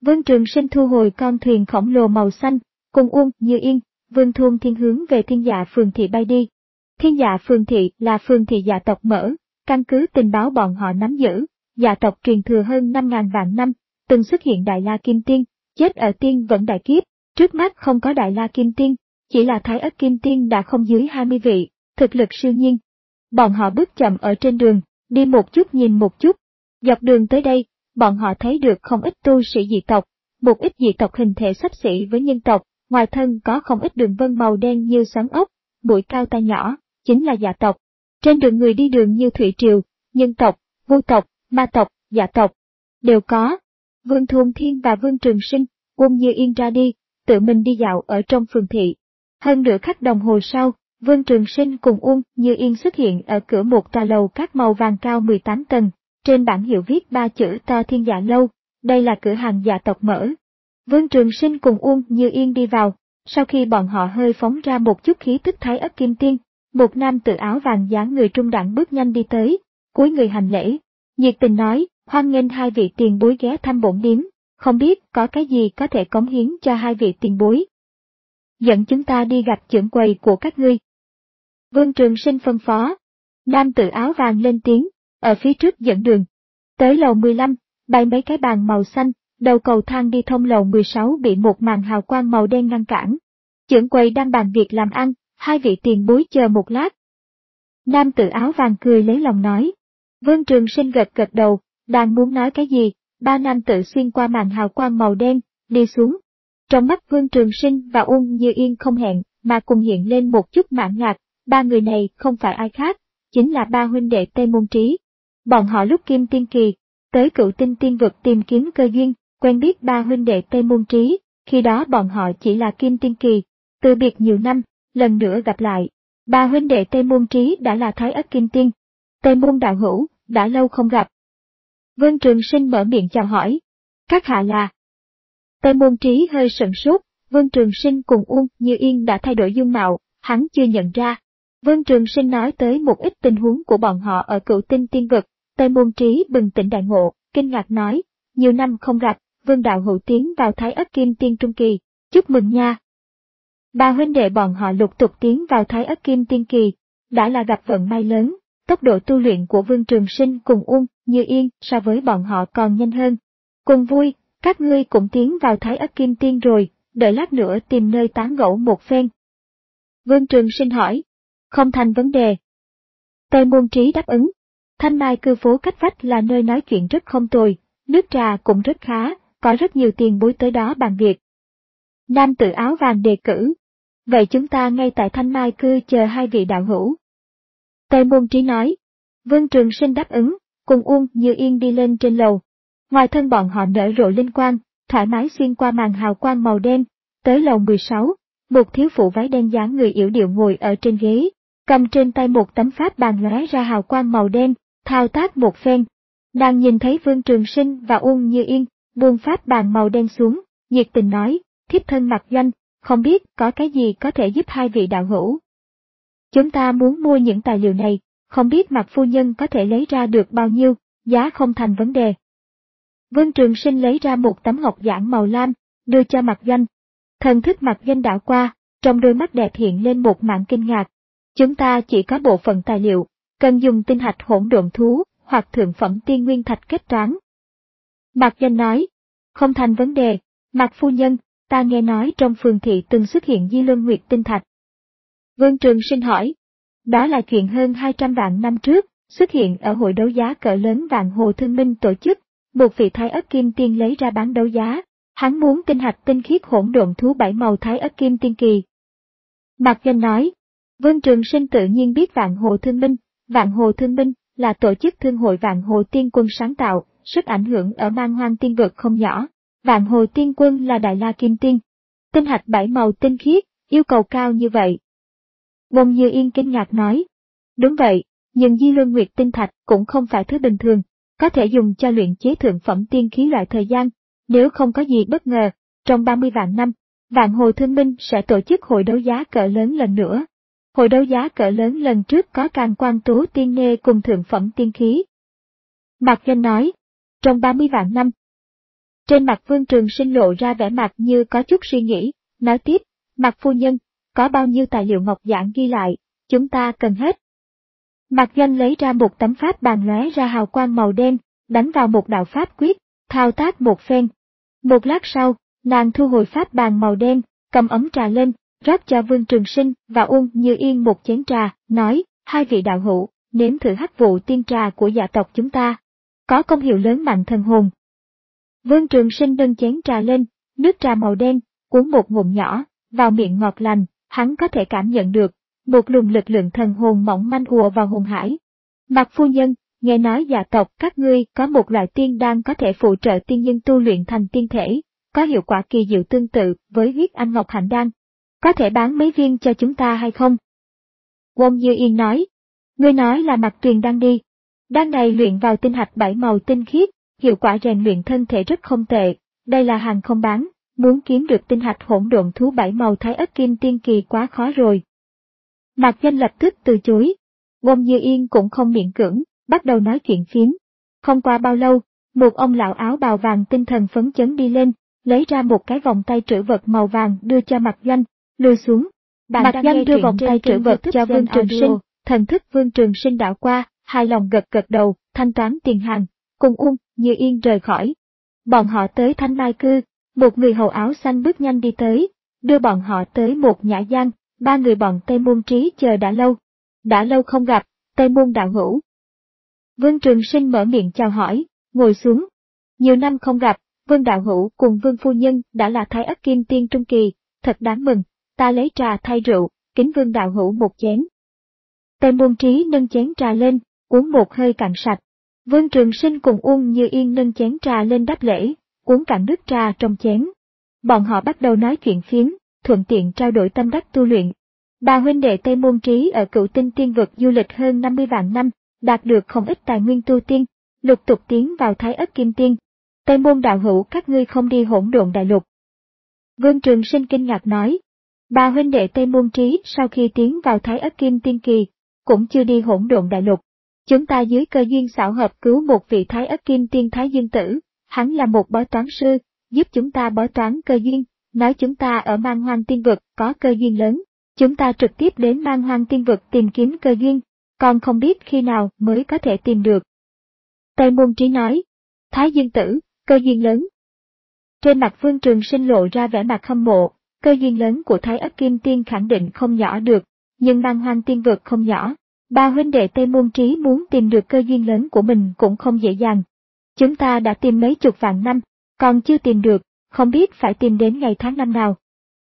Vương Trường Sinh thu hồi con thuyền khổng lồ màu xanh, cùng Uông Như Yên, Vương Thôn Thiên hướng về Thiên Dạ Phường Thị bay đi. Thiên Dạ Phường Thị là phường thị dạ tộc mở, căn cứ tình báo bọn họ nắm giữ, dạ tộc truyền thừa hơn năm ngàn vạn năm, từng xuất hiện Đại La Kim Tiên, chết ở tiên vẫn đại kiếp, trước mắt không có Đại La Kim Tiên, chỉ là Thái Ất Kim Tiên đã không dưới hai mươi vị, thực lực siêu nhiên. Bọn họ bước chậm ở trên đường, đi một chút nhìn một chút. Dọc đường tới đây, bọn họ thấy được không ít tu sĩ dị tộc, một ít dị tộc hình thể xấp xỉ với nhân tộc, ngoài thân có không ít đường vân màu đen như xoắn ốc, mũi cao tai nhỏ, chính là dạ tộc. Trên đường người đi đường như thủy triều, nhân tộc, vu tộc, ma tộc, dạ tộc, đều có. Vương Thôn Thiên và Vương Trường Sinh, Uông Như Yên ra đi, tự mình đi dạo ở trong phường thị. Hơn nửa khắc đồng hồ sau, Vương Trường Sinh cùng Uông Như Yên xuất hiện ở cửa một tòa lầu các màu vàng cao mười tám tầng, trên bảng hiệu viết ba chữ to Thiên Dạ Lâu, đây là cửa hàng dạ tộc mở. Vương Trường Sinh cùng Uông Như Yên đi vào, sau khi bọn họ hơi phóng ra một chút khí tức Thái Ất Kim Tiên, một nam tử áo vàng dáng người trung đẳng bước nhanh đi tới, cúi người hành lễ, nhiệt tình nói, hoan nghênh hai vị tiền bối ghé thăm bổn điếm, không biết có cái gì có thể cống hiến cho hai vị tiền bối. Dẫn chúng ta đi gặp trưởng quầy của các ngươi. Vương Trường Sinh phân phó. Nam tử áo vàng lên tiếng, ở phía trước dẫn đường. Tới lầu mười lăm, bày mấy cái bàn màu xanh, đầu cầu thang đi thông lầu mười sáu bị một màn hào quang màu đen ngăn cản. Trưởng quầy đang bàn việc làm ăn, hai vị tiền bối chờ một lát. Nam tử áo vàng cười lấy lòng nói. Vương Trường Sinh gật gật đầu, đang muốn nói cái gì, ba nam tử xuyên qua màn hào quang màu đen, đi xuống. Trong mắt Vương Trường Sinh và Uông Như Yên không hẹn, mà cùng hiện lên một chút mãn ngạc, ba người này không phải ai khác, chính là ba huynh đệ Tây Môn Trí. Bọn họ lúc Kim Tiên Kỳ, tới Cựu Tinh Tiên Vực tìm kiếm cơ duyên, quen biết ba huynh đệ Tây Môn Trí, khi đó bọn họ chỉ là Kim Tiên Kỳ, từ biệt nhiều năm, lần nữa gặp lại. Ba huynh đệ Tây Môn Trí đã là Thái Ất Kim Tiên. Tây Môn đạo hữu, đã lâu không gặp. Vương Trường Sinh mở miệng chào hỏi. Các hạ là... Tây Môn Trí hơi sửng sốt, Vương Trường Sinh cùng Uông Như Yên đã thay đổi dung mạo, hắn chưa nhận ra. Vương Trường Sinh nói tới một ít tình huống của bọn họ ở Cựu Tinh Tiên Vực, Tây Môn Trí bừng tỉnh đại ngộ, kinh ngạc nói, nhiều năm không gặp, Vương đạo hữu tiến vào Thái Ất Kim Tiên Trung Kỳ, chúc mừng nha. Ba huynh đệ bọn họ lục tục tiến vào Thái Ất Kim Tiên Kỳ, đã là gặp vận may lớn, tốc độ tu luyện của Vương Trường Sinh cùng Uông Như Yên so với bọn họ còn nhanh hơn. Cùng vui, các ngươi cũng tiến vào Thái Ất Kim Tiên rồi, đợi lát nữa tìm nơi tán gẫu một phen. Vương Trường Sinh hỏi, không thành vấn đề. Tây Môn Trí đáp ứng, Thanh Mai cư phố cách vách là nơi nói chuyện rất không tồi, nước trà cũng rất khá, có rất nhiều tiền bối tới đó bàn việc. Nam tử áo vàng đề cử, vậy chúng ta ngay tại Thanh Mai cư chờ hai vị đạo hữu. Tây Môn Trí nói, Vương Trường Sinh đáp ứng, cùng Uông Như Yên đi lên trên lầu. Ngoài thân bọn họ nở rộ linh quang, thoải mái xuyên qua màn hào quang màu đen, tới lầu mười sáu, một thiếu phụ váy đen dáng người yểu điệu ngồi ở trên ghế, cầm trên tay một tấm pháp bàn lóe ra hào quang màu đen, thao tác một phen. Nàng nhìn thấy Vương Trường Sinh và Uông Như Yên, buông pháp bàn màu đen xuống, nhiệt tình nói, thiếp thân Mạc Doanh, không biết có cái gì có thể giúp hai vị đạo hữu. Chúng ta muốn mua những tài liệu này, không biết Mạc phu nhân có thể lấy ra được bao nhiêu, giá không thành vấn đề. Vương Trường Sinh lấy ra một tấm ngọc giản màu lam, đưa cho Mạc Doanh. Thần thức Mạc Doanh đảo qua, trong đôi mắt đẹp hiện lên một mảng kinh ngạc. Chúng ta chỉ có bộ phận tài liệu, cần dùng tinh hạch hỗn độn thú, hoặc thượng phẩm tiên nguyên thạch kết toán. Mạc Doanh nói, không thành vấn đề, Mạc phu nhân, ta nghe nói trong phường thị từng xuất hiện Di Luân Nguyệt tinh thạch. Vương Trường Sinh hỏi, đó là chuyện hơn hai trăm vạn năm trước, xuất hiện ở hội đấu giá cỡ lớn Vạn Hồ Thương Minh tổ chức, một vị Thái Ất Kim Tiên lấy ra bán đấu giá, hắn muốn tinh hạch tinh khiết hỗn độn thú bảy màu Thái Ất Kim Tiên Kỳ. Mạc Doanh nói, Vương Trường Sinh tự nhiên biết Vạn Hồ Thương Minh, Vạn Hồ Thương Minh là tổ chức thương hội Vạn Hồ Tiên Quân sáng tạo, sức ảnh hưởng ở Man Hoang Tiên Vực không nhỏ. Vạn Hồ Tiên Quân là Đại La Kim Tiên. Tinh hạch bảy màu tinh khiết, yêu cầu cao như vậy. Uông Như Yên kinh ngạc nói, đúng vậy, nhưng Di Luân Nguyệt tinh thạch cũng không phải thứ bình thường, có thể dùng cho luyện chế thượng phẩm tiên khí loại thời gian. Nếu không có gì bất ngờ, trong ba mươi vạn năm, Vạn Hồ Thương Minh sẽ tổ chức hội đấu giá cỡ lớn lần nữa. Hội đấu giá cỡ lớn lần trước có Càn Quan Tố Tiên Nghê cùng thượng phẩm tiên khí. Mạc Doanh nói, trong ba mươi vạn năm. Trên mặt Vương Trường Sinh lộ ra vẻ mặt như có chút suy nghĩ, nói tiếp, Mạc phu nhân, có bao nhiêu tài liệu ngọc giản ghi lại, chúng ta cần hết. Mạc Doanh lấy ra một tấm pháp bàn lóe ra hào quang màu đen, đánh vào một đạo pháp quyết, thao tác một phen. Một lát sau, nàng thu hồi pháp bàn màu đen, cầm ấm trà lên, rót cho Vương Trường Sinh và Uông Như Yên một chén trà, nói, hai vị đạo hữu, nếm thử hắc vụ tiên trà của gia tộc chúng ta. Có công hiệu lớn mạnh thần hồn. Vương Trường Sinh nâng chén trà lên, nước trà màu đen, uống một ngụm nhỏ, vào miệng ngọt lành, hắn có thể cảm nhận được, một luồng lực lượng thần hồn mỏng manh ùa vào hồn hải. Mạc phu nhân, nghe nói gia tộc các ngươi có một loại tiên đan có thể phụ trợ tiên nhân tu luyện thành tiên thể, có hiệu quả kỳ diệu tương tự với huyết anh ngọc hạnh đan. Có thể bán mấy viên cho chúng ta hay không? Uông Như Yên nói, ngươi nói là Mạc Tuyền đan đi. Đan này luyện vào tinh hạch bảy màu tinh khiết, hiệu quả rèn luyện thân thể rất không tệ, đây là hàng không bán, muốn kiếm được tinh hạch hỗn độn thú bảy màu thái ất kim tiên kỳ quá khó rồi. Mạc Doanh lập tức từ chối. Uông Như Yên cũng không miễn cưỡng, bắt đầu nói chuyện phiếm. Không qua bao lâu, một ông lão áo bào vàng tinh thần phấn chấn đi lên, lấy ra một cái vòng tay trữ vật màu vàng đưa cho Mạc Doanh, lùi xuống. Mạc Doanh đưa vòng tay trữ vật cho Vương Trường Sinh, thần thức Vương Trường Sinh đảo qua, hài lòng gật gật đầu, thanh toán tiền hàng, cùng Uông Như Yên rời khỏi. Bọn họ tới Thanh Mai Cư, một người hầu áo xanh bước nhanh đi tới, đưa bọn họ tới một nhã gian, ba người bọn Tây Môn Trí chờ đã lâu. Đã lâu không gặp, Tây Môn đạo hữu. Vương Trường Sinh mở miệng chào hỏi, ngồi xuống. Nhiều năm không gặp, Vương đạo hữu cùng Vương phu nhân đã là thái ất kim tiên trung kỳ, thật đáng mừng, ta lấy trà thay rượu, kính Vương đạo hữu một chén. Tây Môn Trí nâng chén trà lên, uống một hơi cạn sạch. Vương Trường Sinh cùng Uông Như Yên nâng chén trà lên đáp lễ, uống cạn nước trà trong chén. Bọn họ bắt đầu nói chuyện phiếm, thuận tiện trao đổi tâm đắc tu luyện. Ba huynh đệ Tây Môn Trí ở Cựu Tinh Tiên vực du lịch hơn năm mươi vạn năm, đạt được không ít tài nguyên tu tiên, lục tục tiến vào thái ất kim tiên. Tây Môn đạo hữu các ngươi không đi hỗn độn đại lục. Vương Trường Sinh kinh ngạc nói. Ba huynh đệ Tây Môn Trí sau khi tiến vào thái ất kim tiên kỳ, cũng chưa đi hỗn độn đại lục. Chúng ta dưới cơ duyên xảo hợp cứu một vị thái ất kim tiên Thái Dương Tử, hắn là một bói toán sư, giúp chúng ta bói toán cơ duyên, nói chúng ta ở Man Hoang Tiên vực có cơ duyên lớn, chúng ta trực tiếp đến Man Hoang Tiên vực tìm kiếm cơ duyên, còn không biết khi nào mới có thể tìm được. Tây Môn Trí nói, Thái Dương Tử, cơ duyên lớn. Trên mặt Vương Trường Sinh lộ ra vẻ mặt hâm mộ, cơ duyên lớn của Thái ất kim tiên khẳng định không nhỏ được, nhưng Man Hoang Tiên vực không nhỏ. Ba huynh đệ Tây Môn Trí muốn tìm được cơ duyên lớn của mình cũng không dễ dàng. Chúng ta đã tìm mấy chục vạn năm, còn chưa tìm được, không biết phải tìm đến ngày tháng năm nào.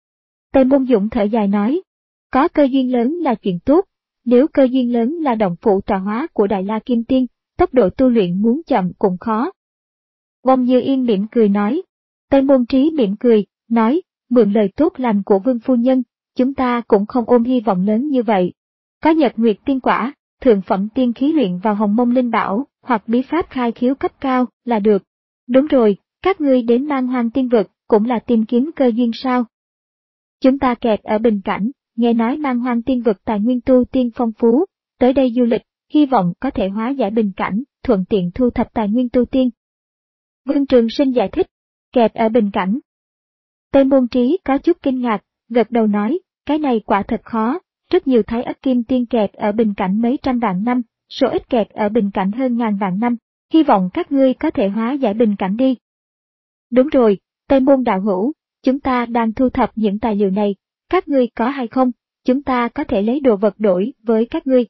Tây Môn Dũng thở dài nói, có cơ duyên lớn là chuyện tốt, nếu cơ duyên lớn là động phủ tọa hóa của Đại La Kim Tiên, tốc độ tu luyện muốn chậm cũng khó. Uông Như Yên mỉm cười nói, Tây Môn Trí mỉm cười, nói, mượn lời tốt lành của Vương phu nhân, chúng ta cũng không ôm hy vọng lớn như vậy. Có nhật nguyệt tiên quả, thượng phẩm tiên khí luyện vào hồng mông linh bảo, hoặc bí pháp khai khiếu cấp cao, là được. Đúng rồi, các ngươi đến Man Hoang Tiên vực, cũng là tìm kiếm cơ duyên sao. Chúng ta kẹt ở Bình Cảnh, nghe nói Man Hoang Tiên vực tài nguyên tu tiên phong phú, tới đây du lịch, hy vọng có thể hóa giải Bình Cảnh, thuận tiện thu thập tài nguyên tu tiên. Vương Trường Sinh giải thích, kẹt ở Bình Cảnh. Tây Môn Trí có chút kinh ngạc, gật đầu nói, cái này quả thật khó. Rất nhiều thái ất kim tiên kẹt ở Bình Cảnh mấy trăm vạn năm, số ít kẹt ở Bình Cảnh hơn ngàn vạn năm, hy vọng các ngươi có thể hóa giải Bình Cảnh đi. Đúng rồi, Tây Môn đạo hữu, chúng ta đang thu thập những tài liệu này, các ngươi có hay không, chúng ta có thể lấy đồ vật đổi với các ngươi.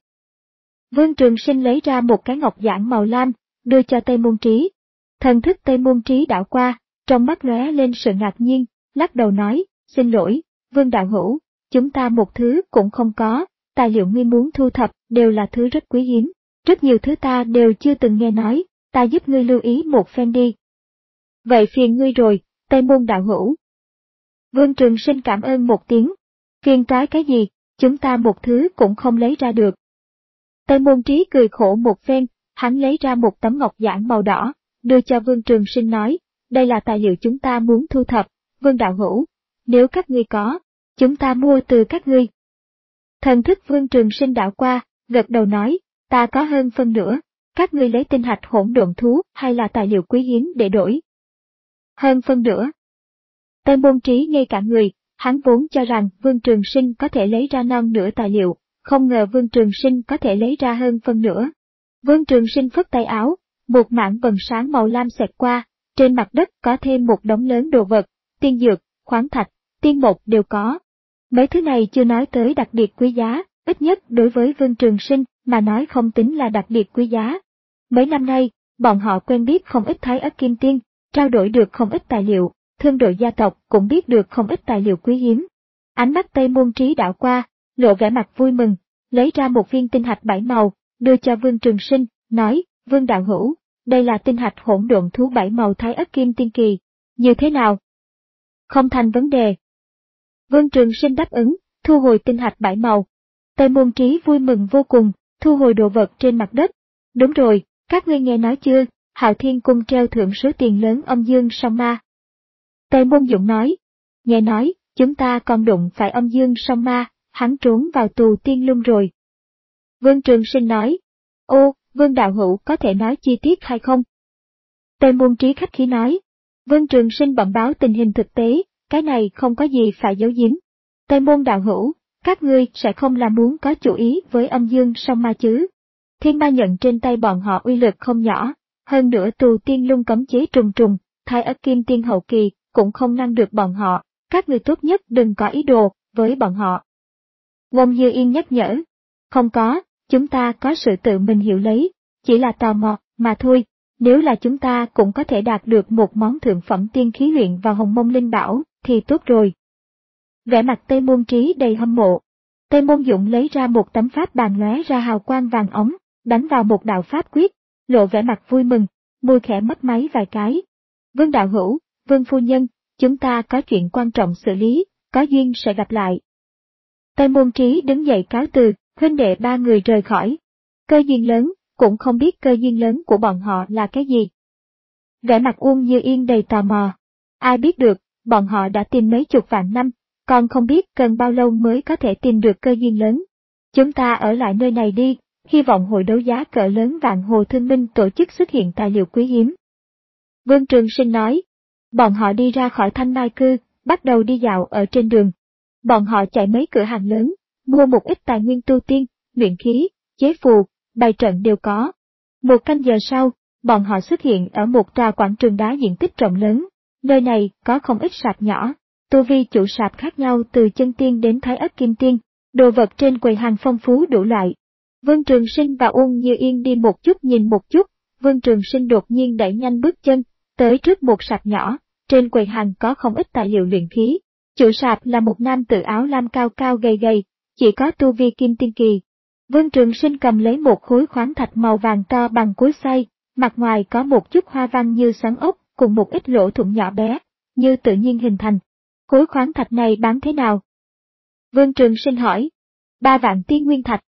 Vương Trường Sinh lấy ra một cái ngọc giản màu lam, đưa cho Tây Môn Trí. Thần thức Tây Môn Trí đảo qua, trong mắt lóe lên sự ngạc nhiên, lắc đầu nói, xin lỗi, Vương đạo hữu. Chúng ta một thứ cũng không có, tài liệu ngươi muốn thu thập đều là thứ rất quý hiếm, rất nhiều thứ ta đều chưa từng nghe nói, ta giúp ngươi lưu ý một phen đi. Vậy phiền ngươi rồi, Tây Môn đạo hữu. Vương Trường Sinh cảm ơn một tiếng, phiền toái cái gì, chúng ta một thứ cũng không lấy ra được. Tây Môn Trí cười khổ một phen, hắn lấy ra một tấm ngọc giản màu đỏ, đưa cho Vương Trường Sinh nói, đây là tài liệu chúng ta muốn thu thập, Vương đạo hữu, nếu các ngươi có, chúng ta mua từ các ngươi. Thần thức Vương Trường Sinh đảo qua, gật đầu nói, ta có hơn phân nửa, các ngươi lấy tinh hạch hỗn độn thú hay là tài liệu quý hiếm để đổi. hơn phân nửa. Tây Môn Trí ngây cả người, hắn vốn cho rằng Vương Trường Sinh có thể lấy ra non nửa tài liệu, không ngờ Vương Trường Sinh có thể lấy ra hơn phân nửa. Vương Trường Sinh phất tay áo, một mảng vầng sáng màu lam xẹt qua, trên mặt đất có thêm một đống lớn đồ vật, tiên dược, khoáng thạch, tiên mộc đều có. Mấy thứ này chưa nói tới đặc biệt quý giá, ít nhất đối với Vương Trường Sinh mà nói không tính là đặc biệt quý giá. Mấy năm nay, bọn họ quen biết không ít Thái Ất Kim Tiên, trao đổi được không ít tài liệu, thương đội gia tộc cũng biết được không ít tài liệu quý hiếm. Ánh mắt Tây Môn Trí đảo qua, lộ vẻ mặt vui mừng, lấy ra một viên tinh hạch bảy màu, đưa cho Vương Trường Sinh, nói, Vương đạo hữu, đây là tinh hạch hỗn độn thú bảy màu Thái Ất Kim Tiên kỳ, như thế nào? Không thành vấn đề. Vương Trường Sinh đáp ứng, thu hồi tinh hạch bảy màu. Tây Môn Trí vui mừng vô cùng, thu hồi đồ vật trên mặt đất. Đúng rồi, các ngươi nghe nói chưa, Hạo Thiên Cung treo thưởng số tiền lớn âm dương song ma. Tây Môn Dũng nói, nghe nói, chúng ta còn đụng phải âm dương song ma, hắn trốn vào tù tiên lung rồi. Vương Trường Sinh nói, ô, Vương đạo hữu có thể nói chi tiết hay không? Tây Môn Trí khách khí nói, Vương Trường Sinh bẩm báo tình hình thực tế, cái này không có gì phải giấu giếm. Tây Môn đạo hữu, các ngươi sẽ không là muốn có chủ ý với âm dương song ma chứ? Thiên ma nhận trên tay bọn họ uy lực không nhỏ, hơn nữa tù tiên lung cấm chế trùng trùng, Thái Ất Kim Tiên hậu kỳ cũng không ngăn được bọn họ, các ngươi tốt nhất đừng có ý đồ với bọn họ. Ngôn Như Yên nhắc nhở, không có, chúng ta có sự tự mình hiểu lấy, chỉ là tò mò mà thôi, nếu là chúng ta cũng có thể đạt được một món thượng phẩm tiên khí luyện vào Hồng Mông Linh Bảo thì tốt rồi. Vẻ mặt Tây Môn Trí đầy hâm mộ. Tây Môn Dũng lấy ra một tấm pháp bàn lóe ra hào quang vàng ống, đánh vào một đạo pháp quyết, lộ vẻ mặt vui mừng, môi khẽ mấp máy vài cái. Vương đạo hữu, Vương phu nhân, chúng ta có chuyện quan trọng xử lý, có duyên sẽ gặp lại. Tây Môn Trí đứng dậy cáo từ, huynh đệ ba người rời khỏi. Cơ duyên lớn, cũng không biết cơ duyên lớn của bọn họ là cái gì. Vẻ mặt Uông Như Yên đầy tò mò. Ai biết được, bọn họ đã tìm mấy chục vạn năm, còn không biết cần bao lâu mới có thể tìm được cơ duyên lớn. Chúng ta ở lại nơi này đi, hy vọng hội đấu giá cỡ lớn Vạn Hồ Thương Minh tổ chức xuất hiện tài liệu quý hiếm. Vương Trường Sinh nói. Bọn họ đi ra khỏi Thanh Mai Cư, bắt đầu đi dạo ở trên đường. Bọn họ chạy mấy cửa hàng lớn, mua một ít tài nguyên tu tiên, luyện khí, chế phù, bày trận đều có. Một canh giờ sau, bọn họ xuất hiện ở một tòa quảng trường đá diện tích rộng lớn. Nơi này có không ít sạp nhỏ, tu vi chủ sạp khác nhau từ chân tiên đến Thái Ất Kim Tiên, đồ vật trên quầy hàng phong phú đủ loại. Vương Trường Sinh và Uông Như Yên đi một chút nhìn một chút, Vương Trường Sinh đột nhiên đẩy nhanh bước chân, tới trước một sạp nhỏ, trên quầy hàng có không ít tài liệu luyện khí. Chủ sạp là một nam tử áo lam cao cao gầy gầy, chỉ có tu vi kim tiên kỳ. Vương Trường Sinh cầm lấy một khối khoáng thạch màu vàng to bằng cối xay, mặt ngoài có một chút hoa văn như xoắn ốc, cùng một ít lỗ thủng nhỏ bé, như tự nhiên hình thành. Khối khoáng thạch này bán thế nào? Vương Trường Sinh hỏi. Ba vạn tiên nguyên thạch.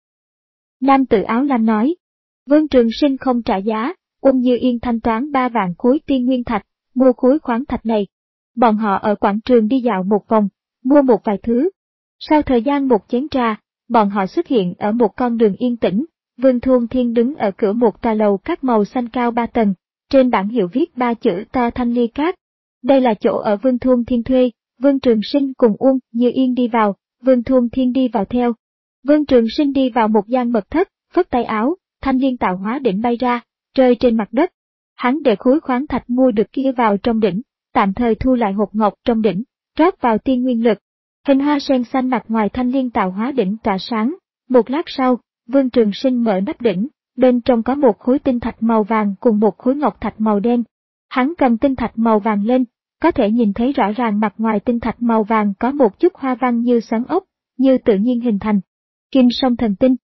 Nam tử áo lam nói. Vương Trường Sinh không trả giá, Uông Như Yên thanh toán ba vạn khối tiên nguyên thạch, mua khối khoáng thạch này. Bọn họ ở quảng trường đi dạo một vòng, mua một vài thứ. Sau thời gian một chén trà, bọn họ xuất hiện ở một con đường yên tĩnh. Vương Thôn Thiên đứng ở cửa một tòa lầu các màu xanh cao ba tầng, trên bảng hiệu viết ba chữ to Thanh Ly Các. Đây là chỗ ở Vương Thôn Thiên thuê. Vương Trường Sinh cùng Uông Như Yên đi vào, Vương Thôn Thiên đi vào theo. Vương Trường Sinh đi vào một gian mật thất, phất tay áo, thanh liên tạo hóa đỉnh bay ra, rơi trên mặt đất. Hắn để khối khoáng thạch mua được kia vào trong đỉnh, tạm thời thu lại hộp ngọc trong đỉnh, rót vào tiên nguyên lực. Hình hoa sen xanh mặt ngoài thanh liên tạo hóa đỉnh tỏa sáng. Một lát sau, Vương Trường Sinh mở nắp đỉnh, bên trong có một khối tinh thạch màu vàng cùng một khối ngọc thạch màu đen. Hắn cầm tinh thạch màu vàng lên, có thể nhìn thấy rõ ràng mặt ngoài tinh thạch màu vàng có một chút hoa văn như xoắn ốc, như tự nhiên hình thành. Kim song thần tinh.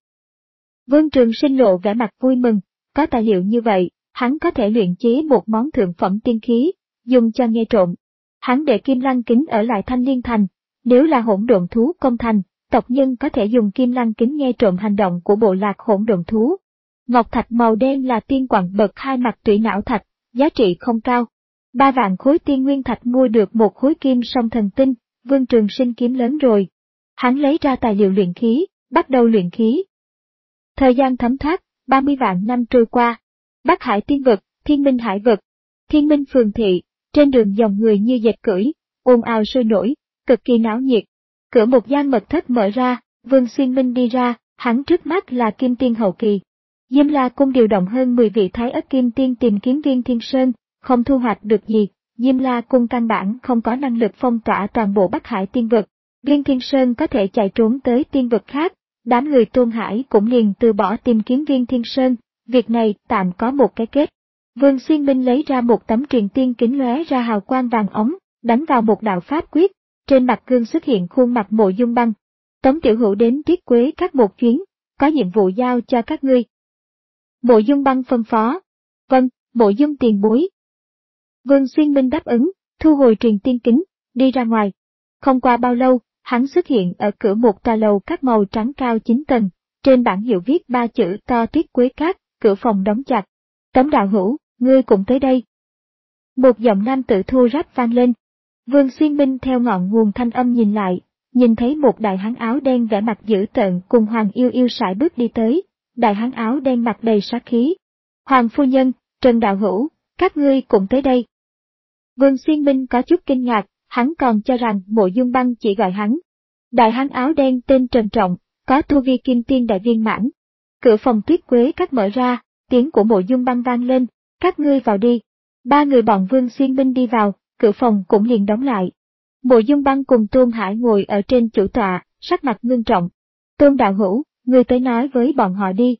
Vương Trường Sinh lộ vẻ mặt vui mừng, có tài liệu như vậy, hắn có thể luyện chế một món thượng phẩm tiên khí, dùng cho nghe trộm. Hắn để Kim Lăng Kính ở lại Thanh Liên Thành, nếu là hỗn độn thú công thành, tộc nhân có thể dùng Kim Lăng Kính nghe trộm hành động của bộ lạc hỗn độn thú. Ngọc thạch màu đen là tiên quặng bậc hai mặt tủy não thạch, giá trị không cao. Ba vạn khối tiên nguyên thạch mua được một khối kim song thần tinh, Vương Trường Sinh kiếm lớn rồi. Hắn lấy ra tài liệu luyện khí, bắt đầu luyện khí. Thời gian thấm thoát, ba mươi vạn năm trôi qua. Bắc Hải tiên vực, Thiên Minh Hải vực, Thiên Minh Phường Thị, Trên đường dòng người như dệt cưỡi, ồn ào sôi nổi, cực kỳ náo nhiệt. Cửa một gian mật thất mở ra, Vương Xuyên Minh đi ra, hắn trước mắt là Kim Tiên hậu kỳ. Diêm La Cung điều động hơn mười vị Thái Ất Kim Tiên tìm kiếm Viên Thiên Sơn, không thu hoạch được gì. Diêm La Cung căn bản không có năng lực phong tỏa toàn bộ Bắc Hải tiên vực. Viên Thiên Sơn có thể chạy trốn tới tiên vực khác, đám người Tôn Hải cũng liền từ bỏ tìm kiếm Viên Thiên Sơn, việc này tạm có một cái kết. Vương Xuyên Minh lấy ra một tấm truyền tiên kính lóe ra hào quang vàng ống, đánh vào một đạo pháp quyết, trên mặt gương xuất hiện khuôn mặt Mộ Dung Băng. Tống Tiểu Hữu đến Tuyết Quế Các một chuyến, có nhiệm vụ giao cho các ngươi. Mộ Dung Băng phân phó. Vâng, Mộ Dung tiền bối. Vương Xuyên Minh đáp ứng, thu hồi truyền tiên kính, đi ra ngoài. Không qua bao lâu, hắn xuất hiện ở cửa một tòa lầu các màu trắng cao chín tầng, trên bảng hiệu viết ba chữ to Tuyết Quế Các, cửa phòng đóng chặt. Tống đạo hữu, ngươi cũng tới đây. Một giọng nam tử thô ráp vang lên. Vương Xuyên Minh theo ngọn nguồn thanh âm nhìn lại, nhìn thấy một đại hán áo đen vẻ mặt dữ tợn cùng Hoàng Yêu Yêu sải bước đi tới. Đại hán áo đen mặt đầy sát khí. Hoàng phu nhân, Trần đạo hữu, các ngươi cũng tới đây. Vương Xuyên Minh có chút kinh ngạc, hắn còn cho rằng Mộ Dung Băng chỉ gọi hắn. Đại hán áo đen tên Trần Trọng, có tu vi kim tiên đại viên mãn. Cửa phòng Tuyết Quế Các mở ra, tiếng của Mộ Dung Băng vang lên, các ngươi vào đi. Ba người bọn Vương Xuyên Minh đi vào, cửa phòng cũng liền đóng lại. Mộ Dung Băng cùng Tôn Hải ngồi ở trên chủ tọa, sắc mặt ngưng trọng. Tôn đạo hữu, ngươi tới nói với bọn họ đi.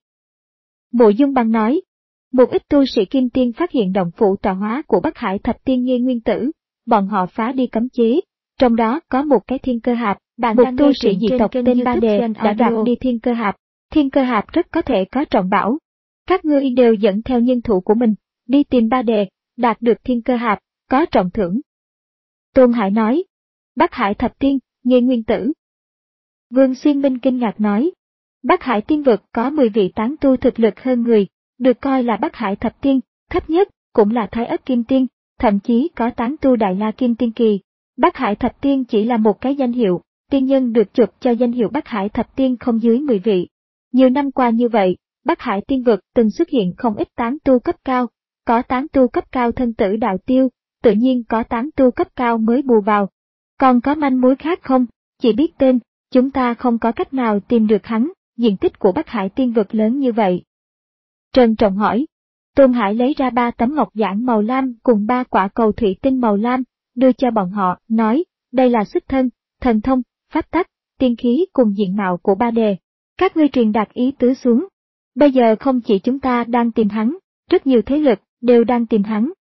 Mộ Dung Băng nói, một ít tu sĩ kim tiên phát hiện động phủ tọa hóa của Bắc Hải thập tiên Nghê Nguyên Tử, bọn họ phá đi cấm chế, trong đó có một cái thiên cơ hạp, một tu sĩ dị tộc tên Ba Đề đã đoạt đi thiên cơ hạp, thiên cơ hạp rất có thể có trọng bảo. Các ngươi đều dẫn theo nhân thủ của mình, đi tìm Ba Đề, đạt được thiên cơ hạp, có trọng thưởng. Tôn Hải nói, Bắc Hải thập tiên, Nghê Nguyên Tử. Vương Xuyên Minh kinh ngạc nói, Bắc Hải tiên vực có mười vị tán tu thực lực hơn người, được coi là Bắc Hải thập tiên, thấp nhất cũng là Thái Ất Kim Tiên, thậm chí có tán tu Đại La Kim Tiên kỳ. Bắc Hải thập tiên chỉ là một cái danh hiệu, tiên nhân được chụp cho danh hiệu Bắc Hải thập tiên không dưới mười vị. Nhiều năm qua như vậy, Bắc Hải tiên vực từng xuất hiện không ít tán tu cấp cao, có tán tu cấp cao thân tử đạo tiêu, tự nhiên có tán tu cấp cao mới bù vào. Còn có manh mối khác không? Chỉ biết tên, chúng ta không có cách nào tìm được hắn, diện tích của Bắc Hải tiên vực lớn như vậy. Trần Trọng hỏi. Tôn Hải lấy ra ba tấm ngọc giản màu lam cùng ba quả cầu thủy tinh màu lam, đưa cho bọn họ, nói, đây là xuất thân, thần thông, pháp tắc, tiên khí cùng diện mạo của Ba Đề. Các ngươi truyền đạt ý tứ xuống. Bây giờ không chỉ chúng ta đang tìm hắn, rất nhiều thế lực đều đang tìm hắn.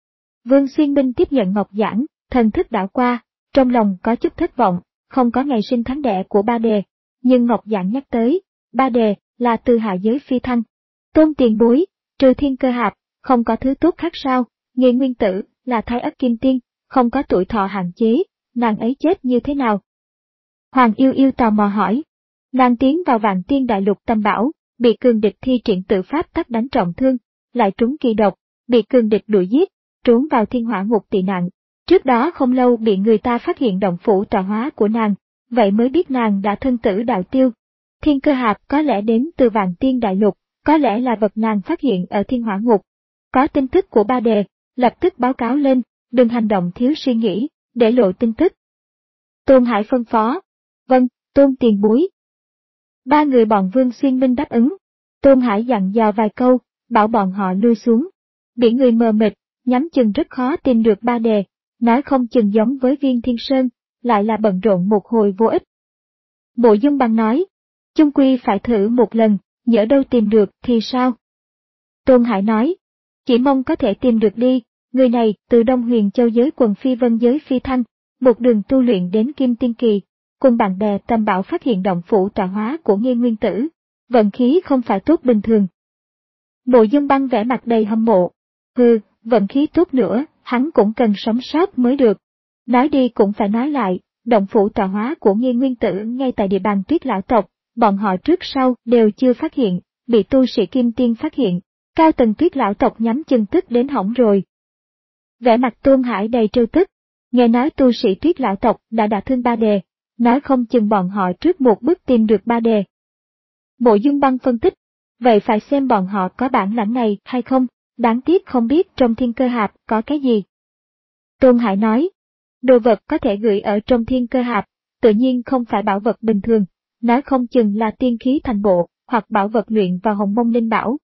Vương Xuyên Minh tiếp nhận ngọc giản, thần thức đảo qua, trong lòng có chút thất vọng, không có ngày sinh tháng đẻ của Ba Đề, nhưng ngọc giản nhắc tới, Ba Đề là từ hạ giới phi thăng. Tôn tiền bối, trừ thiên cơ hạp, không có thứ tốt khác sao? Nghê Nguyên Tử là Thái Ất Kim Tiên, không có tuổi thọ hạn chế, nàng ấy chết như thế nào? Hoàng Yêu Yêu tò mò hỏi. Nàng tiến vào Vạn Tiên Đại Lục Tâm Bảo, bị cường địch thi triển tự pháp tắc đánh trọng thương, lại trúng kỳ độc, bị cường địch đuổi giết, trốn vào thiên hỏa ngục tị nạn. Trước đó không lâu bị người ta phát hiện động phủ tọa hóa của nàng, vậy mới biết nàng đã thân tử đạo tiêu. Thiên cơ hạp có lẽ đến từ Vạn Tiên Đại Lục, có lẽ là vật nàng phát hiện ở thiên hỏa ngục. Có tin tức của Ba Đề, lập tức báo cáo lên, đừng hành động thiếu suy nghĩ, để lộ tin tức. Tôn Hải phân phó. Vâng, Tôn tiền bối. Ba người bọn Vương Xuyên Minh đáp ứng. Tôn Hải dặn dò vài câu, bảo bọn họ lui xuống. Biển người mờ mịt, nhắm chừng rất khó tìm được Ba Đề, nói không chừng giống với Viên Thiên Sơn, lại là bận rộn một hồi vô ích. Mộ Dung Băng nói, chung quy phải thử một lần, nhỡ đâu tìm được thì sao? Tôn Hải nói, chỉ mong có thể tìm được đi, người này từ Đông Huyền Châu giới quần phi vân giới phi thăng, một đường tu luyện đến Kim Tiên Kỳ, cùng bạn bè Tâm Bảo phát hiện động phủ tọa hóa của Nghê Nguyên Tử, vận khí không phải tốt bình thường. Mộ Dung Băng vẻ mặt đầy hâm mộ, hừ, vận khí tốt nữa, hắn cũng cần sống sót mới được. Nói đi cũng phải nói lại, động phủ tọa hóa của Nghê Nguyên Tử ngay tại địa bàn Tuyết lão tộc, bọn họ trước sau đều chưa phát hiện, bị tu sĩ Kim Tiên phát hiện, cao tầng Tuyết lão tộc nhắm chừng tức đến hỏng rồi. Vẻ mặt Tôn Hải đầy trêu tức, nghe nói tu sĩ Tuyết lão tộc đã đả thương Ba Đề, nói không chừng bọn họ trước một bước tìm được Ba Đề. Mộ Dung Băng phân tích, vậy phải xem bọn họ có bản lãnh này hay không, đáng tiếc không biết trong thiên cơ hạp có cái gì. Tôn Hải nói, đồ vật có thể gửi ở trong thiên cơ hạp, tự nhiên không phải bảo vật bình thường, nói không chừng là tiên khí thành bộ, hoặc bảo vật luyện vào hồng mông linh bảo.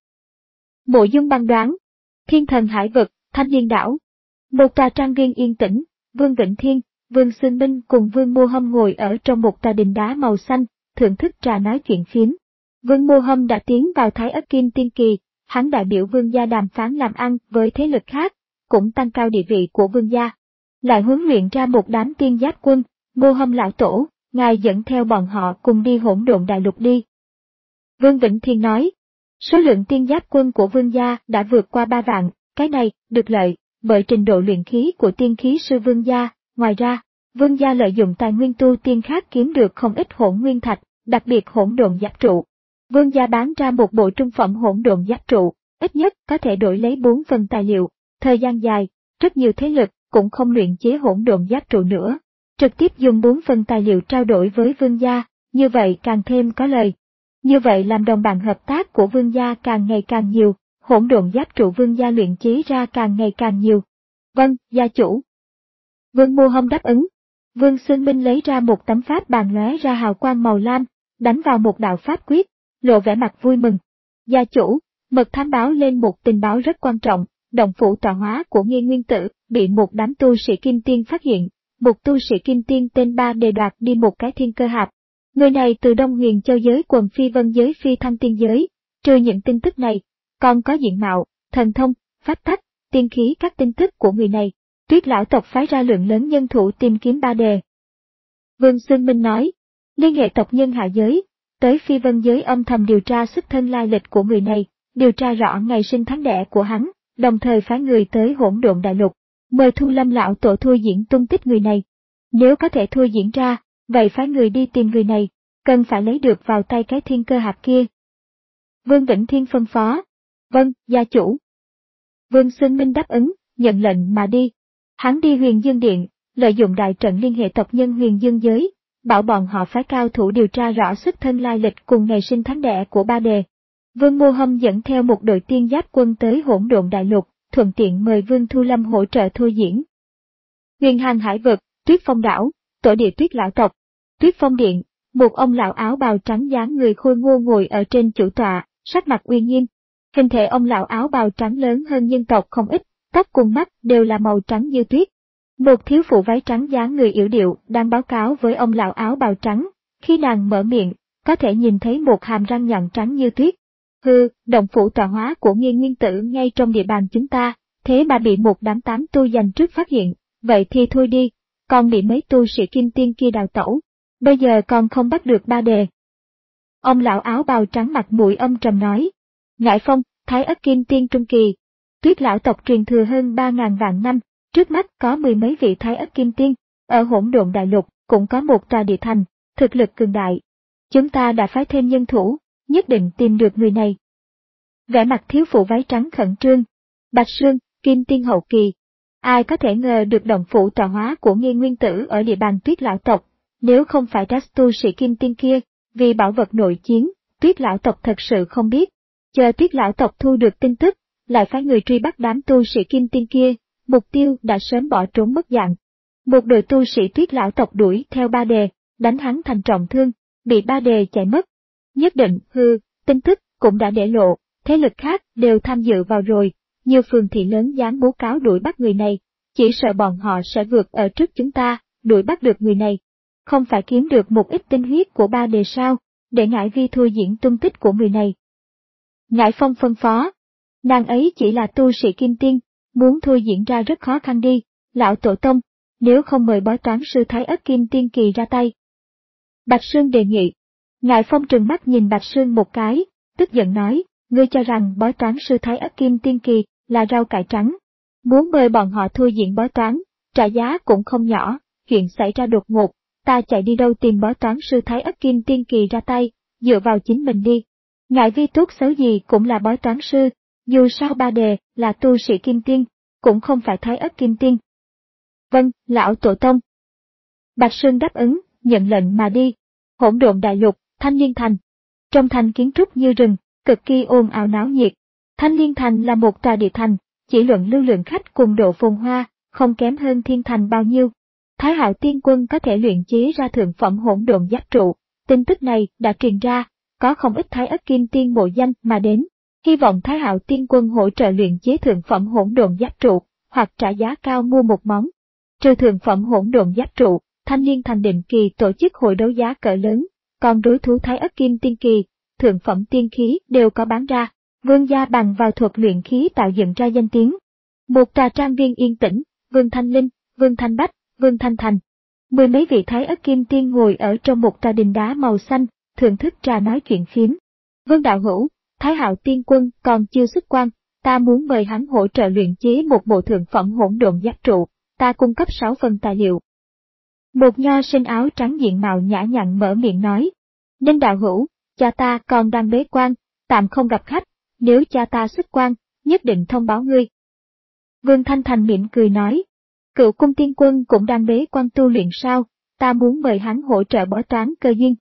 Mộ Dung Băng đoán, thiên thần hải vực, Thanh Liên đảo. Một tòa trang viên yên tĩnh, Vương Vĩnh Thiên, Vương Xương Minh cùng Vương Mô Hâm ngồi ở trong một tòa đình đá màu xanh, thưởng thức trà nói chuyện phiếm. Vương Mô Hâm đã tiến vào Thái Ất Kim Tiên Kỳ, hắn đại biểu Vương gia đàm phán làm ăn với thế lực khác, cũng tăng cao địa vị của Vương gia. Lại huấn luyện ra một đám tiên giáp quân, Mô Hâm lão tổ, ngài dẫn theo bọn họ cùng đi Hỗn Độn Đại Lục đi. Vương Vĩnh Thiên nói, số lượng tiên giáp quân của Vương gia đã vượt qua ba vạn, cái này được lợi bởi trình độ luyện khí của tiên khí sư Vương gia. Ngoài ra, Vương gia lợi dụng tài nguyên tu tiên khác kiếm được không ít hỗn nguyên thạch, đặc biệt hỗn độn giáp trụ. Vương gia bán ra một bộ trung phẩm hỗn độn giáp trụ, ít nhất có thể đổi lấy bốn phần tài liệu. Thời gian dài, rất nhiều thế lực cũng không luyện chế hỗn độn giáp trụ nữa, trực tiếp dùng bốn phần tài liệu trao đổi với Vương gia, như vậy càng thêm có lời. Như vậy làm đồng bạn hợp tác của Vương gia càng ngày càng nhiều, hỗn độn giáp trụ Vương gia luyện chế ra càng ngày càng nhiều. Vâng, gia chủ. Vương Mô Hâm đáp ứng. Vương Xương Minh lấy ra một tấm pháp bàn lóe ra hào quang màu lam, đánh vào một đạo pháp quyết, lộ vẻ mặt vui mừng. Gia chủ, mật thám báo lên một tình báo rất quan trọng, động phủ tọa hóa của Nghiên Nguyên Tử bị một đám tu sĩ kim tiên phát hiện, một tu sĩ kim tiên tên Ba Đề đoạt đi một cái thiên cơ hạp. Người này từ Đông Huyền Châu giới quần phi vân giới phi thăng tiên giới, trừ những tin tức này, còn có diện mạo, thần thông, pháp tắc, tiên khí các tin tức của người này. Tuyết lão tộc phái ra lượng lớn nhân thủ tìm kiếm Ba Đề. Vương Xương Minh nói, liên hệ tộc nhân hạ giới, tới phi vân giới âm thầm điều tra xuất thân lai lịch của người này, điều tra rõ ngày sinh tháng đẻ của hắn, đồng thời phái người tới Hỗn Độn Đại Lục, mời Thu Lâm lão tổ thua diễn tung tích người này. Nếu có thể thua diễn ra, vậy phái người đi tìm người này, cần phải lấy được vào tay cái thiên cơ hạp kia. Vương Vĩnh Thiên phân phó, vâng, gia chủ. Vương Xương Minh đáp ứng, nhận lệnh mà đi. Hắn đi Huyền Dương Điện, lợi dụng đại trận liên hệ tộc nhân Huyền Dương giới, bảo bọn họ phái cao thủ điều tra rõ xuất thân lai lịch cùng ngày sinh tháng đẻ của Ba Đề. Vương Mô Hâm dẫn theo một đội tiên giáp quân tới Hỗn Độn Đại Lục, thuận tiện mời Vương Thu Lâm hỗ trợ thôi diễn. Huyền Hàng hải vực, Tuyết Phong đảo, tổ địa Tuyết lão tộc, Tuyết Phong điện, một ông lão áo bào trắng dáng người khôi ngô ngồi ở trên chủ tọa, sắc mặt uy nghiêm. Hình thể ông lão áo bào trắng lớn hơn nhân tộc không ít, tóc cùng mắt đều là màu trắng như tuyết. Một thiếu phụ váy trắng dáng người yểu điệu đang báo cáo với ông lão áo bào trắng, khi nàng mở miệng, có thể nhìn thấy một hàm răng nhọn trắng như tuyết. Hừ, động phủ tọa hóa của Nghiên Nguyên Tử ngay trong địa bàn chúng ta, thế mà bị một đám tám tu giành trước phát hiện, vậy thì thôi đi, còn bị mấy tu sĩ kim tiên kia đào tẩu, bây giờ còn không bắt được Ba Đề. Ông lão áo bào trắng mặt mũi âm trầm nói, Ngải Phong, Thái Ất Kim Tiên Trung Kỳ, Tuyết lão tộc truyền thừa hơn ba ngàn vạn năm, trước mắt có mười mấy vị Thái Ất Kim Tiên, ở Hỗn Độn Đại Lục cũng có một tòa địa thành, thực lực cường đại. Chúng ta đã phái thêm nhân thủ, nhất định tìm được người này. Vẻ mặt thiếu phụ váy trắng khẩn trương. Bạch Sương, Kim Tiên hậu kỳ. Ai có thể ngờ được động phủ tọa hóa của Nghiên Nguyên Tử ở địa bàn Tuyết lão tộc, nếu không phải trách tu sĩ Kim Tiên kia, vì bảo vật nội chiến, Tuyết lão tộc thật sự không biết. Chờ Tuyết lão tộc thu được tin tức, lại phái người truy bắt đám tu sĩ Kim Tiên kia, mục tiêu đã sớm bỏ trốn mất dạng. Một đội tu sĩ Tuyết lão tộc đuổi theo Ba Đề, đánh hắn thành trọng thương, bị Ba Đề chạy mất. Nhất định, hư, tin tức cũng đã để lộ, thế lực khác đều tham dự vào rồi, nhiều phường thị lớn dám bố cáo đuổi bắt người này, chỉ sợ bọn họ sẽ vượt ở trước chúng ta, đuổi bắt được người này. Không phải kiếm được một ít tinh huyết của Ba Đề sao, để Ngải Vi thôi diễn tung tích của người này. Ngải Phong phân phó, nàng ấy chỉ là tu sĩ kim tiên, muốn thôi diễn ra rất khó khăn đi, lão tổ tông, nếu không mời bói toán sư Thái Ất Kim Tiên Kỳ ra tay. Bạch Sương đề nghị. Ngải Phong trừng mắt nhìn Bạch Sương một cái, tức giận nói, ngươi cho rằng bói toán sư Thái Ất Kim Tiên Kỳ là rau cải trắng. Muốn mời bọn họ thôi diễn bói toán, trả giá cũng không nhỏ, chuyện xảy ra đột ngột, ta chạy đi đâu tìm bói toán sư Thái Ất Kim Tiên Kỳ ra tay, dựa vào chính mình đi. Ngải Vi tốt xấu gì cũng là bói toán sư, dù sao Ba Đề là tu sĩ kim tiên, cũng không phải Thái Ất Kim Tiên. Vâng, lão tổ tông. Bạch Sương đáp ứng, nhận lệnh mà đi. Hỗn Độn Đại Lục, Thanh Liên Thành. Trong thành kiến trúc như rừng, cực kỳ ồn ào náo nhiệt. Thanh Liên Thành là một tòa địa thành, chỉ luận lưu lượng khách cùng độ phồn hoa, không kém hơn thiên thành bao nhiêu. Thái Hạo Tiên Quân có thể luyện chế ra thượng phẩm hỗn độn giáp trụ, tin tức này đã truyền ra, có không ít Thái Ức Kim Tiên mộ danh mà đến, hy vọng Thái Hạo Tiên Quân hỗ trợ luyện chế thượng phẩm hỗn độn giáp trụ, hoặc trả giá cao mua một món. Trừ thượng phẩm hỗn độn giáp trụ, Thanh Niên Thành định kỳ tổ chức hội đấu giá cỡ lớn, còn đối thú Thái Ức Kim Tiên kỳ, thượng phẩm tiên khí đều có bán ra. Vương gia bằng vào thuật luyện khí tạo dựng ra danh tiếng. Một trà trang viên yên tĩnh, Vương Thanh Linh, Vương Thanh Bách, Vương Thanh Thành. Mười mấy vị Thái Ức Kim Tiên ngồi ở trong một trà đình đá màu xanh, thưởng thức trà nói chuyện phiếm. Vương đạo hữu, Thái Hạo Tiên Quân còn chưa xuất quan, ta muốn mời hắn hỗ trợ luyện chế một bộ thượng phẩm hỗn độn giáp trụ, ta cung cấp sáu phần tài liệu. Một nho sinh áo trắng diện mạo nhã nhặn mở miệng nói. Nên đạo hữu, cha ta còn đang bế quan, tạm không gặp khách, nếu cha ta xuất quan, nhất định thông báo ngươi. Vương Thanh Thành mỉm cười nói. Cựu cung tiên quân cũng đang bế quan tu luyện sao, ta muốn mời hắn hỗ trợ bói toán cơ duyên.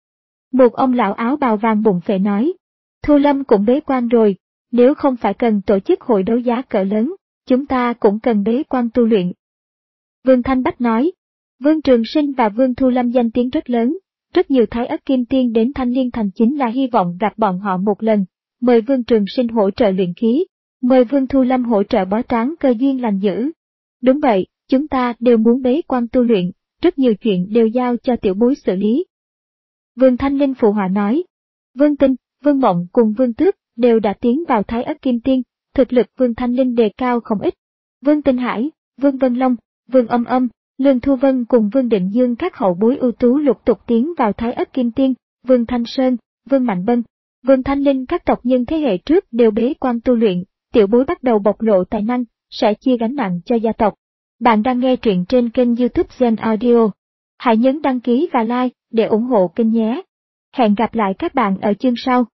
Một ông lão áo bào vàng bụng phệ nói. Thu Lâm cũng bế quan rồi, nếu không phải cần tổ chức hội đấu giá cỡ lớn, chúng ta cũng cần bế quan tu luyện. Vương Thanh Bách nói. Vương Trường Sinh và Vương Thu Lâm danh tiếng rất lớn, rất nhiều Thái Ức Kim Tiên đến Thanh Niên Thành chính là hy vọng gặp bọn họ một lần, mời Vương Trường Sinh hỗ trợ luyện khí, mời Vương Thu Lâm hỗ trợ bói toán cơ duyên lành dữ. Đúng vậy, chúng ta đều muốn bế quan tu luyện, rất nhiều chuyện đều giao cho tiểu bối xử lý. Vương Thanh Linh phụ họa nói. Vương Tinh, Vương Mộng cùng Vương Tước đều đã tiến vào Thái Ức Kim Tiên, thực lực Vương Thanh Linh đề cao không ít. Vương Tinh Hải, Vương Vân Long, Vương Âm Âm, Lương Thu Vân cùng Vương Định Dương các hậu bối ưu tú lục tục tiến vào Thái Ức Kim Tiên, Vương Thanh Sơn, Vương Mạnh Bân, Vương Thanh Linh các tộc nhân thế hệ trước đều bế quan tu luyện, tiểu bối bắt đầu bộc lộ tài năng, sẽ chia gánh nặng cho gia tộc. Bạn đang nghe truyện trên kênh YouTube Gen Audio. Hãy nhấn đăng ký và like để ủng hộ kênh nhé. Hẹn gặp lại các bạn ở chương sau.